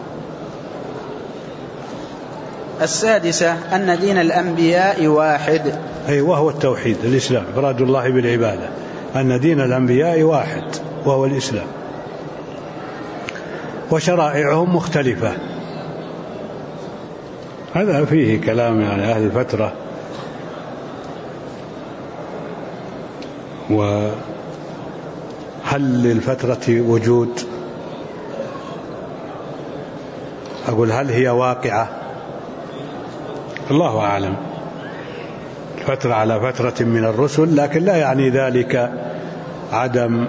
السادسة أن دين الأنبياء واحد، أي وهو التوحيد الإسلام، إفراد الله بالعبادة، أن دين الأنبياء واحد وهو الإسلام، وشرائعهم مختلفة. هذا فيه كلام يعني أهل الفترة، وهل للفترة وجود؟ أقول هل هي واقعة؟ الله أعلم. فترة على فترة من الرسل، لكن لا يعني ذلك عدم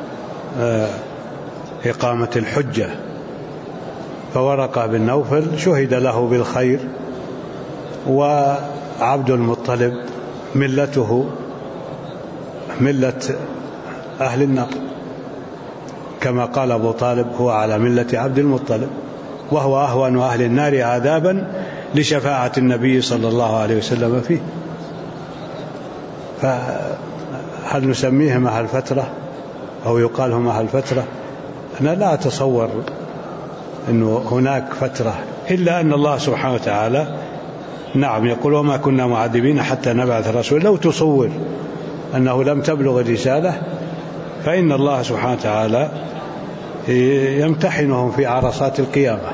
إقامة الحجة. فورقة بن نوفل شهد له بالخير، وعبد المطلب ملته ملة أهل النار، كما قال أبو طالب هو على ملة عبد المطلب، وهو أهون أهل النار عذابا لشفاعة النبي صلى الله عليه وسلم فيه. فهل نسميهم أهل فترة أو يقال هم أهل فترة؟ أنا لا أتصور أنه هناك فترة، إلا أن الله سبحانه وتعالى نعم يقول وما كنا معذبين حتى نبعث رسول. لو تصور أنه لم تبلغ الرسالة فإن الله سبحانه وتعالى يمتحنهم في عرصات القيامة،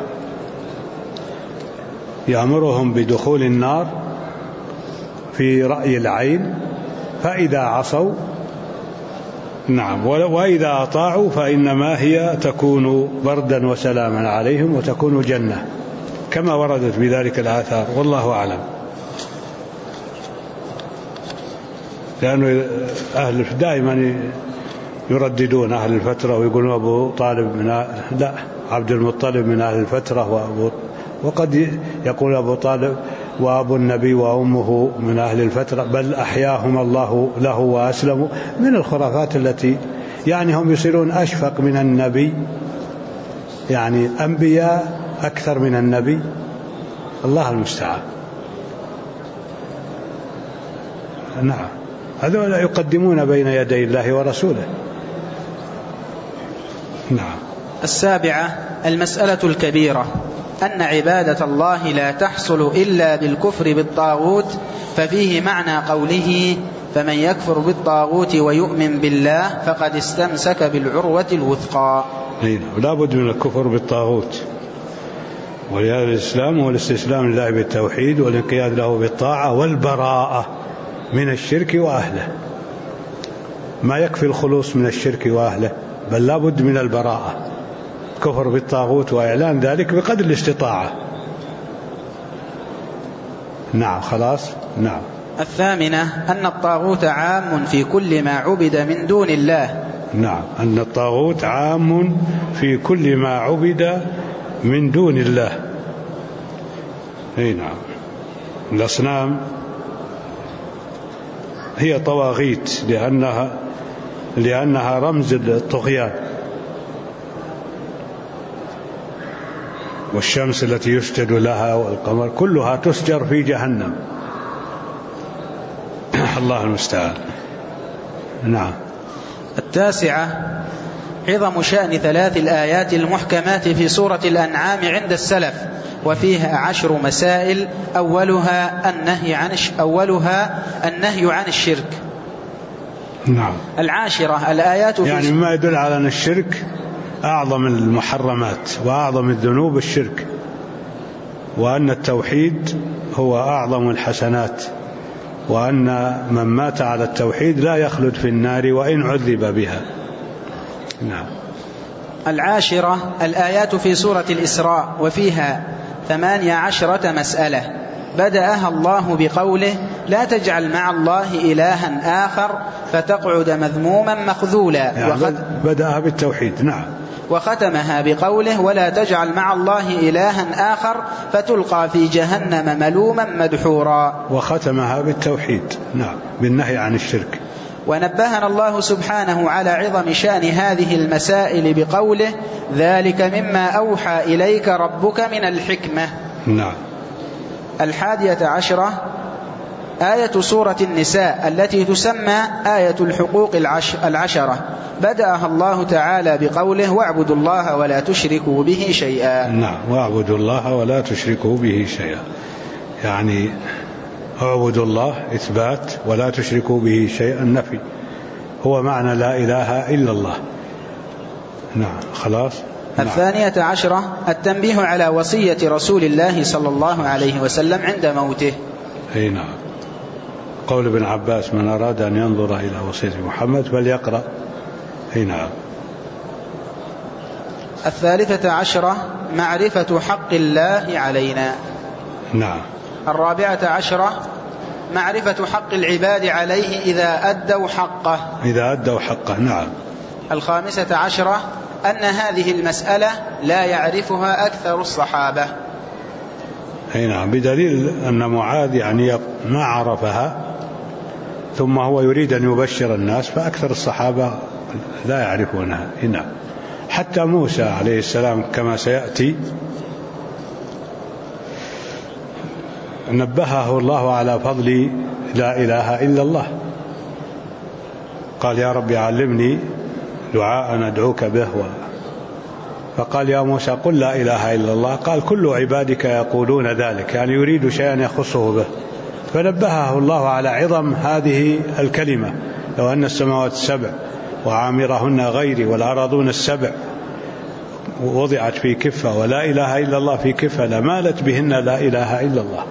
يأمرهم بدخول النار في رأي العين، فإذا عصوا نعم وإذا أطاعوا فإنما هي تكون بردا وسلاما عليهم وتكون جنة، كما وردت بذلك الآثار، والله أعلم. لأنه أهل دائما يرددون أهل الفترة ويقولون أبو طالب من لا، عبد المطلب من أهل الفترة، وقد يقول أبو طالب وأبو النبي وأمه من أهل الفترة، بل أحياهم الله له وأسلموا، من الخرافات التي يعني هم يصيرون أشفق من النبي، يعني أنبياء أكثر من النبي، الله المستعان. نعم، هذول يقدمون بين يدي الله ورسوله. نعم. السابعة المسألة الكبيرة أن عبادة الله لا تحصل إلا بالكفر بالطاغوت، ففيه معنى قوله فمن يكفر بالطاغوت ويؤمن بالله فقد استمسك بالعروة الوثقى. لا بد من الكفر بالطاغوت، ولهذا الإسلام هو الاستسلام لله بالتوحيد والانقياد له بالطاعة والبراءة من الشرك وأهله. ما يكفي الخلوص من الشرك وأهله، بل لا بد من البراءة، كفر بالطاغوت وإعلان ذلك بقدر الاستطاعة. نعم خلاص. نعم. الثامنة أن الطاغوت عام في كل ما عبد من دون الله. نعم، أن الطاغوت عام في كل ما عبد من دون الله. نعم. الأصنام هي طواغيت لأنها رمز الطغيان، والشمس التي يسجد لها والقمر كلها تسجر في جهنم. الله المستعان. نعم. التاسعة عظم شأن 3 الآيات المحكمات في سورة الأنعام عند السلف، وفيها 10 مسائل، أولها النهي عن الشرك. نعم. العاشرة الآيات يعني ما يدل على أن الشرك أعظم المحرمات وأعظم الذنوب الشرك، وأن التوحيد هو أعظم الحسنات، وأن من مات على التوحيد لا يخلد في النار وإن عذب بها. نعم. العاشرة الآيات في سورة الإسراء، وفيها 18 مسألة، بدأها الله بقوله لا تجعل مع الله إلها آخر فتقعد مذموما مخذولا، يعني بدأها بالتوحيد. نعم. وختمها بقوله ولا تجعل مع الله إلها آخر فتلقى في جهنم ملوما مدحورا، وختمها بالتوحيد. نعم، بالنهي عن الشرك. ونبهنا الله سبحانه على عظم شأن هذه المسائل بقوله ذلك مما أوحى إليك ربك من الحكمة. نعم. 11 آية سورة النساء التي تسمى آية الحقوق 10، بدأها الله تعالى بقوله واعبدوا الله ولا تشركوا به شيئا. نعم، واعبدوا الله ولا تشركوا به شيئا، يعني اعبدوا الله إثبات، ولا تشركوا به شيئا نفي، هو معنى لا إله إلا الله. نعم خلاص. 12 التنبيه على وصية رسول الله صلى الله عليه وسلم عند موته. نعم. قول ابن عباس من أراد أن ينظر إلى وصية محمد فليقرأ. نعم. 13 معرفة حق الله علينا. نعم. 14 معرفة حق العباد عليه إذا أدوا حقه. نعم. 15 أن هذه المسألة لا يعرفها أكثر الصحابة. نعم، بدليل أن معاذ يعني ما عرفها، ثم هو يريد أن يبشر الناس، فأكثر الصحابة لا يعرفونها. نعم. حتى موسى عليه السلام كما سيأتي نبهه الله على فضل لا إله إلا الله، قال يا رب علمني دعاء أدعوك به، فقال يا موسى قل لا إله إلا الله، قال كل عبادك يقولون ذلك، يعني يريد شيئا يخصه به، فنبهه الله على عظم هذه الكلمة. لو أن السماوات 7 وعامرهن غيري والأراضون 7 وضعت في كفة ولا إله إلا الله في كفة لمالت بهن لا إله إلا الله.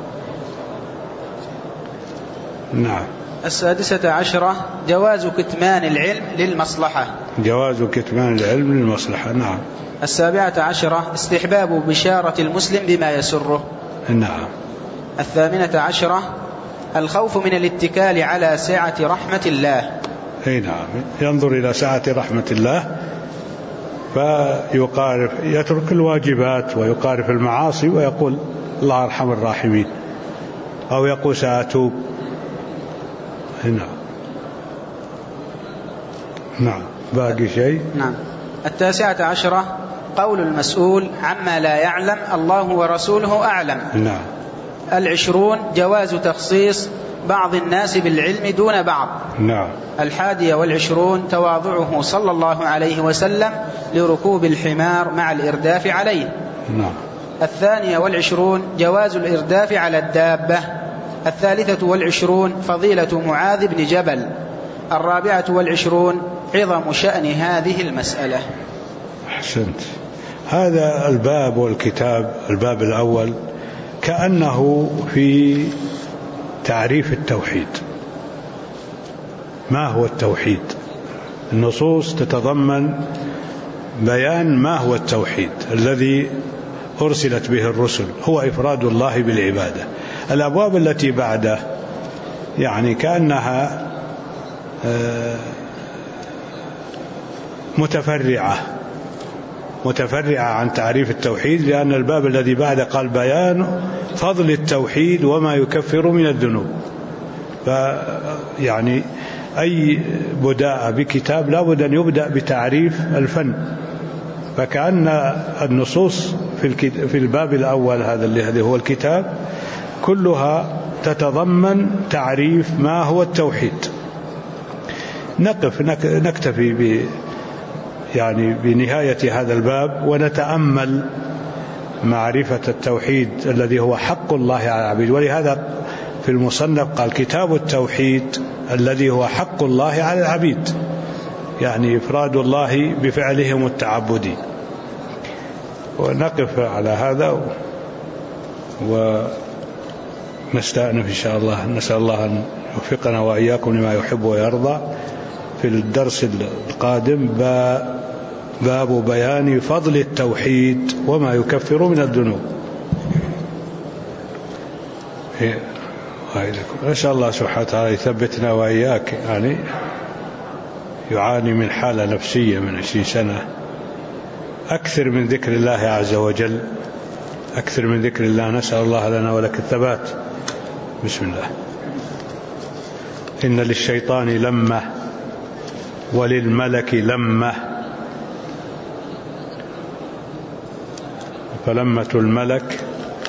نعم. 16 جواز كتمان العلم للمصلحة. نعم. 17 استحباب بشارة المسلم بما يسره. نعم. 18 الخوف من الاتكال على سعة رحمة الله. نعم، ينظر إلى سعة رحمة الله يترك الواجبات ويقارف المعاصي ويقول الله أرحم الراحمين، أو يقول سأتوب. نعم. باقي شيء. نعم. 19 قول المسؤول عما لا يعلم الله ورسوله أعلم. نعم. 20 جواز تخصيص بعض الناس بالعلم دون بعض. نعم. 21 تواضعه صلى الله عليه وسلم لركوب الحمار مع الإرداف عليه. نعم. 22 جواز الإرداف على الدابة. 23 فضيلة معاذ بن جبل. 24 عظم شأن هذه المسألة. أحسنت. هذا الباب والكتاب الباب الأول كأنه في تعريف التوحيد. ما هو التوحيد؟ النصوص تتضمن بيان ما هو التوحيد الذي أرسلت به الرسل، هو إفراد الله بالعبادة. الأبواب التي بعده يعني كأنها متفرعة عن تعريف التوحيد، لأن الباب الذي بعده قال بيان فضل التوحيد وما يكفر من الذنوب. فيعني أي بداء بكتاب لا بد أن يبدأ بتعريف الفن، فكأن النصوص في الباب الأول هذا اللي هو الكتاب كلها تتضمن تعريف ما هو التوحيد. نكتفي بنهاية هذا الباب ونتأمل معرفة التوحيد الذي هو حق الله على العبيد. ولهذا في المصنف قال كتاب التوحيد الذي هو حق الله على العبيد، يعني إفراد الله بفعلهم التعبدي. ونقف على هذا ونستأنف إن شاء الله. نسأل الله أن يوفقنا وإياكم لما يحب ويرضى. في الدرس القادم باب بيان فضل التوحيد وما يكفر من الذنوب. نسأل الله سبحانه وتعالى يثبتنا وإياك. يعني يعاني من حالة نفسية من 20 سنة. أكثر من ذكر الله عز وجل، أكثر من ذكر الله. نسأل الله لنا ولك الثبات. بسم الله. إن للشيطان لمة وللملك لمة، فلمة الملك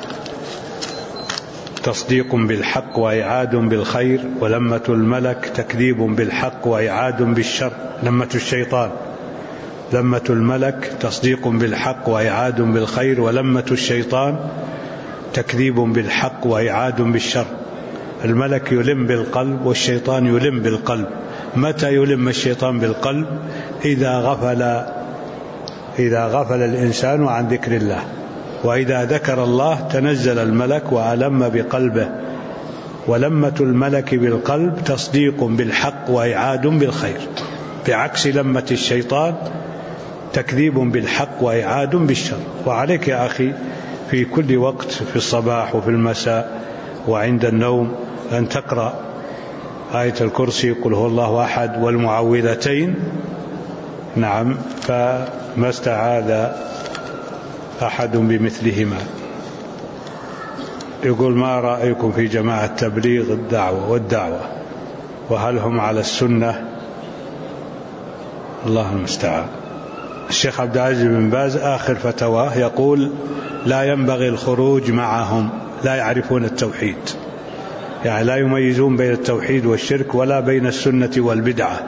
تصديق بالحق وإعاد بالخير، ولمة الملك تكذيب بالحق وإعاد بالشر. لمة الشيطان، لمة الملك تصديق بالحق وإعاد بالخير، ولمة الشيطان تكذيب بالحق وإعاد بالشر. الملك يلم بالقلب والشيطان يلم بالقلب. متى يلم الشيطان بالقلب؟ إذا غفل الإنسان عن ذكر الله، وإذا ذكر الله تنزل الملك وألم بقلبه. ولمة الملك بالقلب تصديق بالحق وإعاد بالخير، بعكس لمة الشيطان تكذيب بالحق وإعاد بالشر. وعليك يا أخي في كل وقت، في الصباح وفي المساء وعند النوم، أن تقرأ آية الكرسي، قل هو الله أحد، والمعوذتين. نعم، فما استعاذ أحد بمثلهما. يقول ما رأيكم في جماعة تبليغ والدعوة، وهل هم على السنة؟ الله المستعان. الشيخ عبد العزيز بن باز آخر فتواه يقول لا ينبغي الخروج معهم، لا يعرفون التوحيد، يعني لا يميزون بين التوحيد والشرك ولا بين السنة والبدعة،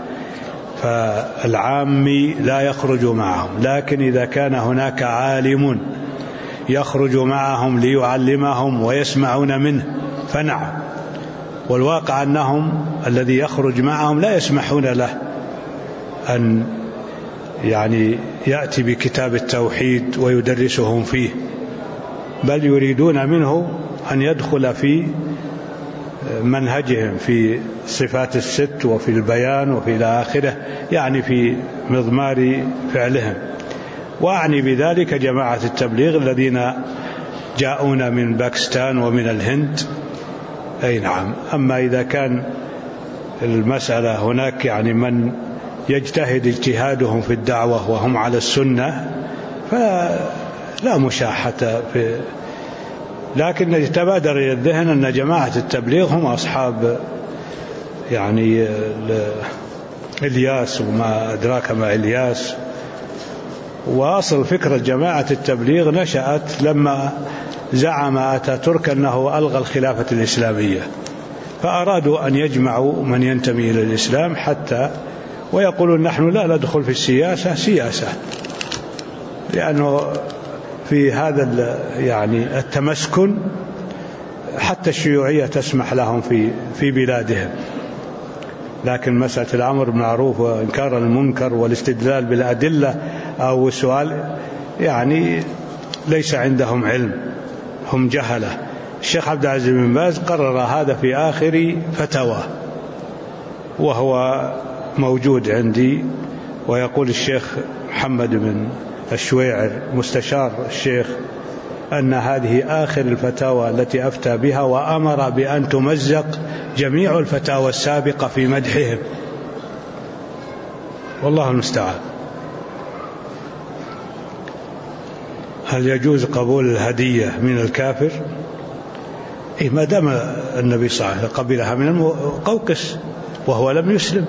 فالعامي لا يخرج معهم. لكن إذا كان هناك عالم يخرج معهم ليعلمهم ويسمعون منه فنعم. والواقع أنهم الذي يخرج معهم لا يسمحون له أن يعني يأتي بكتاب التوحيد ويدرسهم فيه، بل يريدون منه أن يدخل في منهجهم في صفات الست وفي البيان وفي إلى آخره، يعني في مضمار فعلهم. وأعني بذلك جماعة التبليغ الذين جاءونا من باكستان ومن الهند. أي نعم. أما إذا كان المسألة هناك يعني من يجتهد اجتهادهم في الدعوة وهم على السنة فلا مشاحة في. لكن يتبادر إلى الذهن أن جماعة التبليغ هم أصحاب يعني إلياس وما أدراك ما إلياس. وأصل فكرة جماعة التبليغ نشأت لما زعم أتاتورك أنه ألغى الخلافة الإسلامية، فأرادوا أن يجمعوا من ينتمي إلى الإسلام حتى ويقولون نحن لا ندخل في السياسة سياسة، لأنه في هذا يعني التمسكن حتى الشيوعية تسمح لهم في بلادهم. لكن مسألة الأمر بالمعروف وإنكار المنكر والاستدلال بالأدلة أو السؤال يعني ليس عندهم علم، هم جهلة. الشيخ عبد العزيز بن باز قرر هذا في آخر فتوى، وهو موجود عندي. ويقول الشيخ محمد بن الشويعر مستشار الشيخ أن هذه آخر الفتاوى التي أفتى بها، وأمر بأن تمزق جميع الفتاوى السابقة في مدحهم، والله المستعان. هل يجوز قبول الهدية من الكافر؟ ما دام النبي صلى الله عليه وسلم قبلها من المقوقس وهو لم يسلم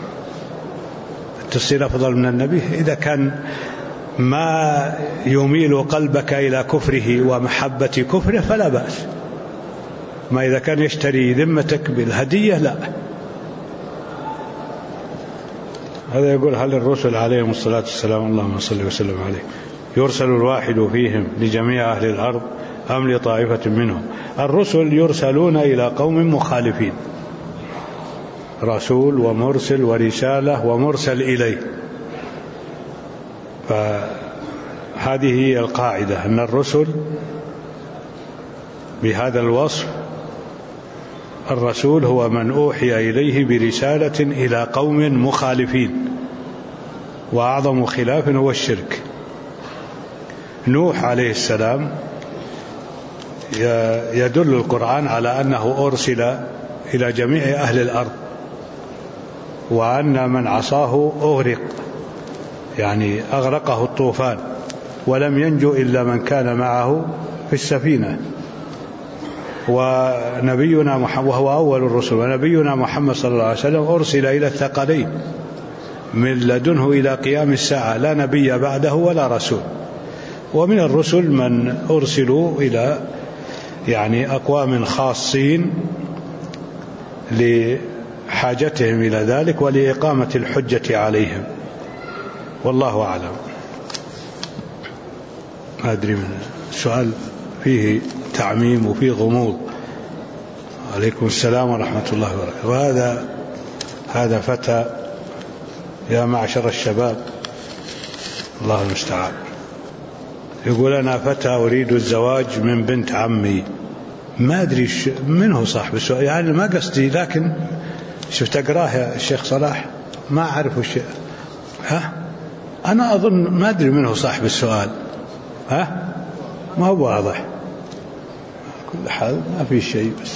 تصير أفضل من النبي. إذا كان ما يميل قلبك إلى كفره ومحبة كفره فلا بأس، ما إذا كان يشتري ذمتك بالهدية لا. هذا يقول: هل الرسل عليهم الصلاة والسلام، اللهم صل وسلم عليه، يرسل الواحد فيهم لجميع أهل الأرض أم لطائفة منهم؟ الرسل يرسلون إلى قوم مخالفين، رسول ومرسل ورسالة ومرسل إليه. فهذه هي القاعدة، أن الرسل بهذا الوصف، الرسول هو من أوحي إليه برسالة إلى قوم مخالفين، وأعظم خلاف هو الشرك. نوح عليه السلام يدل القرآن على أنه أرسل إلى جميع أهل الأرض، وأن من عصاه أغرق، يعني أغرقه الطوفان، ولم ينجو إلا من كان معه في السفينة. ونبينا محمد وهو أول الرسل، ونبينا محمد صلى الله عليه وسلم أرسل إلى الثقلين من لدنه إلى قيام الساعة، لا نبي بعده ولا رسول. ومن الرسل من أرسلوا إلى يعني أقوام خاصين لحاجتهم إلى ذلك ولإقامة الحجة عليهم، والله أعلم. ما أدري، من السؤال فيه تعميم وفيه غموض. عليكم السلام ورحمة الله وبركاته. وهذا فتى: يا معشر الشباب، الله المستعان، يقول: أنا فتى أريد الزواج من بنت عمي. ما أدري منه صاحب السؤال، يعني ما قصدي، لكن شفت أقراه يا الشيخ صلاح ما أعرف الشيء. أنا أظن ما أدري منه صاحب السؤال، ما هو واضح. كل حال ما في شيء، بس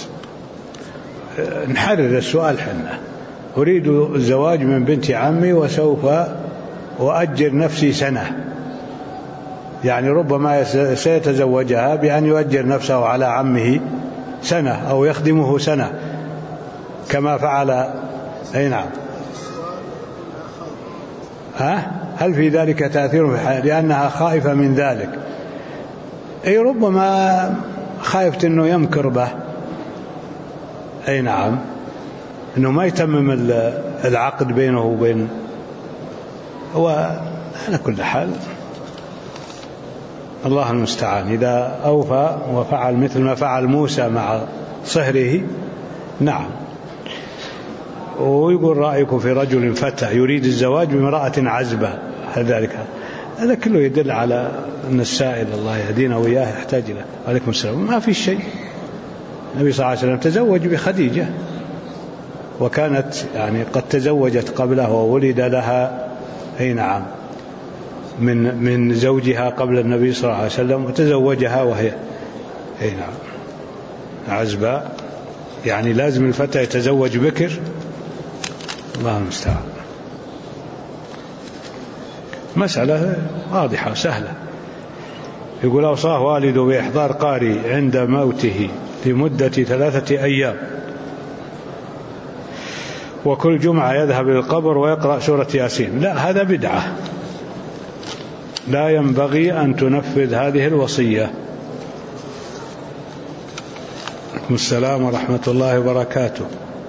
نحرر السؤال حنا. أريد الزواج من بنت عمي وسوف أؤجر نفسي سنة، يعني ربما سيتزوجها بأن يؤجر نفسه على عمه سنة أو يخدمه سنة كما فعل. أي نعم. هل في ذلك تأثير في الحياة؟ لأنها خائفة من ذلك. أي ربما خايفت أنه يمكر به. أي نعم، أنه ما يتمم العقد بينه وبين. وعلى كل حال الله المستعان. إذا أوفى وفعل مثل ما فعل موسى مع صهره، نعم. ويقول: رأيكم في رجل فتى يريد الزواج بامرأة عزبة، هذا كله يدل على أن السائل الله يهدينا وإياه يحتاج إلى. عليكم السلام. ما في شيء. النبي صلى الله عليه وسلم تزوج بخديجة، وكانت يعني قد تزوجت قبله وولد لها. أي نعم، من زوجها قبل النبي صلى الله عليه وسلم، وتزوجها وهي أي نعم عزباء. يعني لازم الفتى يتزوج بكر؟ الله المستعان. مسألة واضحة سهلة. يقول: أوصاه والده بإحضار قارئ عند موته لمدة 3 أيام، وكل جمعة يذهب إلى القبر ويقرأ سورة ياسين. لا، هذا بدعة، لا ينبغي أن تنفذ هذه الوصية. السلام ورحمة الله وبركاته.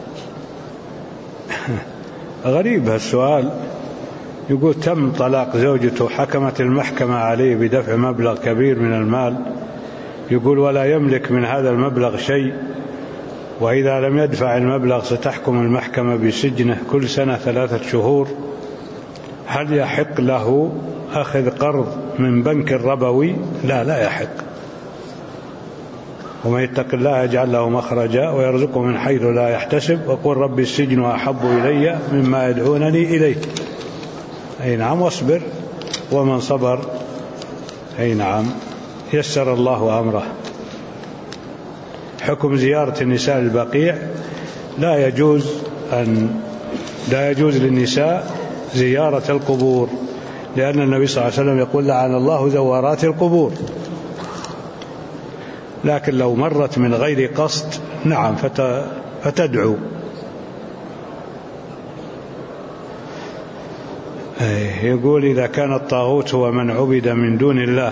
غريب هالسؤال. يقول: تم طلاق زوجته، حكمت المحكمة عليه بدفع مبلغ كبير من المال، يقول: ولا يملك من هذا المبلغ شيء، وإذا لم يدفع المبلغ ستحكم المحكمة بسجنه كل سنة 3 شهور. هل يحق له أخذ قرض من بنك ربوي؟ لا يحق. ومن يتق الله يجعل له مخرجا ويرزقه من حيث لا يحتسب وقل رب السجن أحب إلي مما يدعونني إليه. أي نعم، واصبر، ومن صبر أي نعم يسر الله أمره. حكم زيارة النساء البقيع: لا يجوز للنساء زيارة القبور، لأن النبي صلى الله عليه وسلم يقول: لعن الله زوارات القبور. لكن لو مرت من غير قصد نعم فتدعو. يقول: إذا كان الطاغوت هو من عبد من دون الله،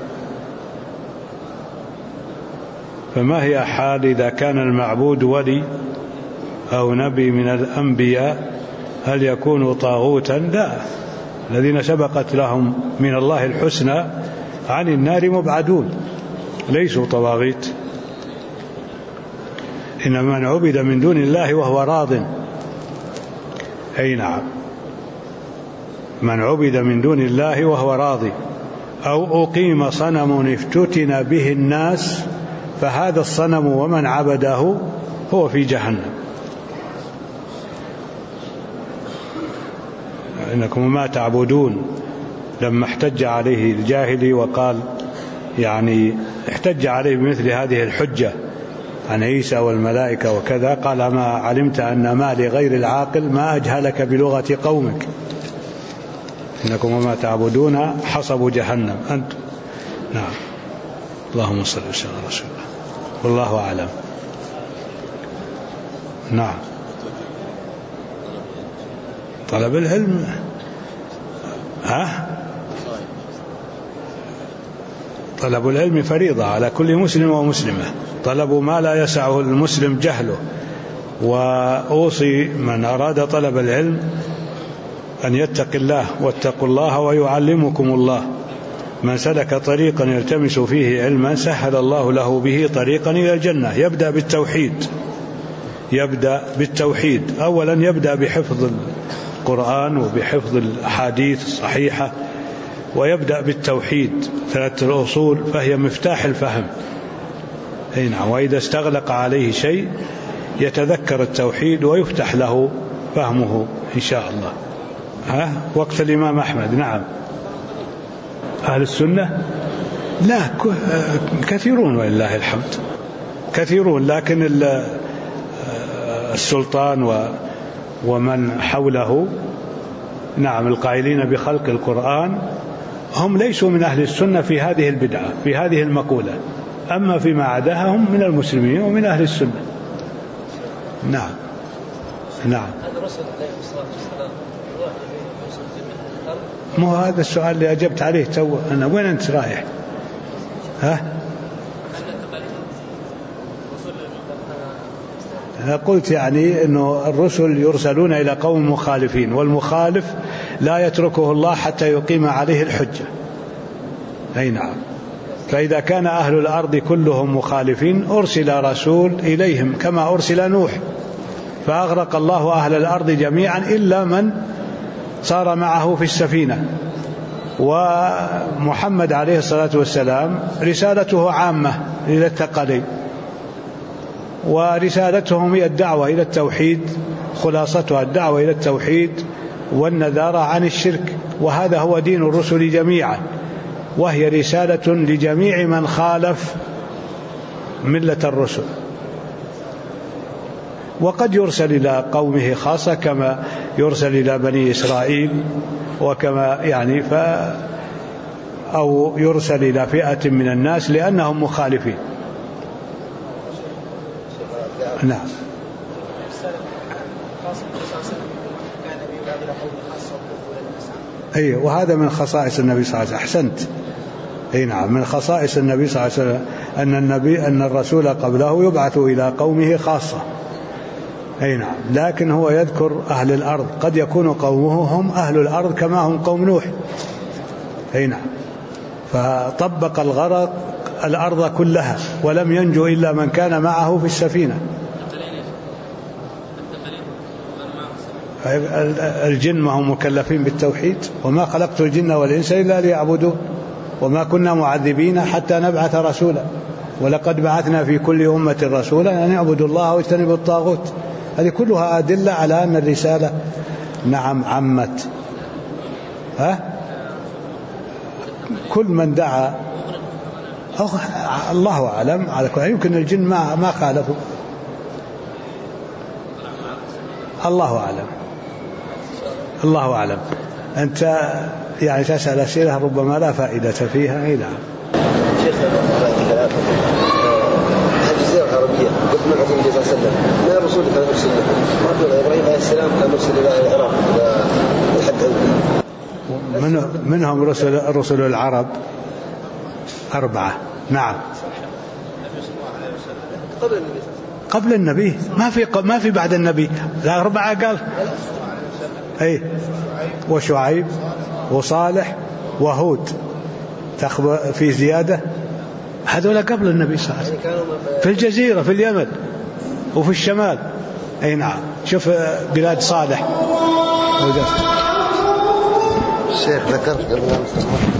فما هي حال إذا كان المعبود ولي أو نبي من الأنبياء؟ هل يكون طاغوتا؟ لا، الذين سبقت لهم من الله الحسنى عن النار مبعدون، ليسوا طواغيت. إنما من عبد من دون الله وهو راض. أي نعم، من عبد من دون الله وهو راضي، أو أقيم صنم افتتن به الناس، فهذا الصنم ومن عبده هو في جهنم. إنكم ما تعبدون، لما احتج عليه الجاهلي وقال يعني احتج عليه بمثل هذه الحجة عن عيسى والملائكة وكذا، قال: ما علمت أن ما لغير العاقل ما أجهلك بلغة قومك، إنكم وما تعبدون حصب جهنم أنتم. نعم. اللهم صل وسلم على رسول الله، والله أعلم. نعم. طلب العلم طلب العلم فريضة على كل مسلم ومسلمة. طلب ما لا يسعه المسلم جهله. وأوصي من أراد طلب العلم أن يتق الله، واتقوا الله ويعلمكم الله. من سلك طريقا يلتمس فيه علما سهل الله له به طريقا إلى الجنة. يبدأ بالتوحيد أولا، يبدأ بحفظ القرآن وبحفظ الأحاديث الصحيحة، ويبدأ بالتوحيد. 3 الأصول فهي مفتاح الفهم. نعم. وإذا استغلق عليه شيء يتذكر التوحيد ويفتح له فهمه إن شاء الله. وقت الإمام أحمد. نعم. أهل السنة لا كثيرون ولله الحمد، كثيرون، لكن السلطان ومن حوله نعم القائلين بخلق القرآن هم ليسوا من أهل السنة في هذه البدعة، في هذه المقولة. أما فيما عداها هم من المسلمين ومن أهل السنة. نعم. مو هذا السؤال اللي أجبت عليه تو أنا. وين أنت رايح؟ أنا قلت يعني أنه الرسل يرسلون إلى قوم مخالفين، والمخالف لا يتركه الله حتى يقيم عليه الحجة. أي نعم. فإذا كان أهل الأرض كلهم مخالفين أرسل رسول إليهم كما أرسل نوح، فأغرق الله أهل الأرض جميعا إلا من صار معه في السفينة. ومحمد عليه الصلاة والسلام رسالته عامة إلى الثقلين، ورسالتهم هي الدعوة إلى التوحيد، خلاصتها الدعوة إلى التوحيد والنذارة عن الشرك. وهذا هو دين الرسل جميعا، وهي رسالة لجميع من خالف ملة الرسل. وقد يرسل إلى قومه خاصة كما يرسل إلى بني إسرائيل، وكما يعني أو يرسل إلى فئة من الناس لأنهم مخالفين. نعم. أي وهذا من خصائص النبي صلى الله عليه وسلم. أحسنت. أي نعم، من خصائص النبي صلى الله عليه وسلم أن الرسول قبله يبعث إلى قومه خاصة. أي نعم. لكن هو يذكر أهل الأرض، قد يكون قومه هم أهل الأرض كما هم قوم نوح. أي نعم. فطبق الغرق الأرض كلها ولم ينجو إلا من كان معه في السفينة. الجن ما هم مكلفين بالتوحيد؟ وما خلقت الجن والإنس إلا ليعبدون وما كنا معذبين حتى نبعث رسولا ولقد بعثنا في كل أمة رسولا أن يعبدوا الله واجتنبوا الطاغوت. هذه كلها أدلة على أن الرسالة نعم عمت. كل من دعا الله أعلم على كل يمكن الجن ما خالفوا، الله أعلم. الله أعلم. أنت يعني تسأل أسئلة ربما لا فائدة فيها. نعم. شيخ الجزيرة العربية قبل مبعث النبي صلى الله عليه وسلم ما الرسول كان مرسل له؟ إبراهيم عليه السلام كان مرسل إلى العراق منهم رسل العرب 4. نعم قبل النبي ما في بعد النبي. لا 4 قال أي وشعيب وصالح وهود في زيادة. هذول قبل النبي صلى الله عليه وسلم في الجزيرة في اليمن وفي الشمال. أي نعم. شوف بلاد صالح. الشيخ ذكرت قبل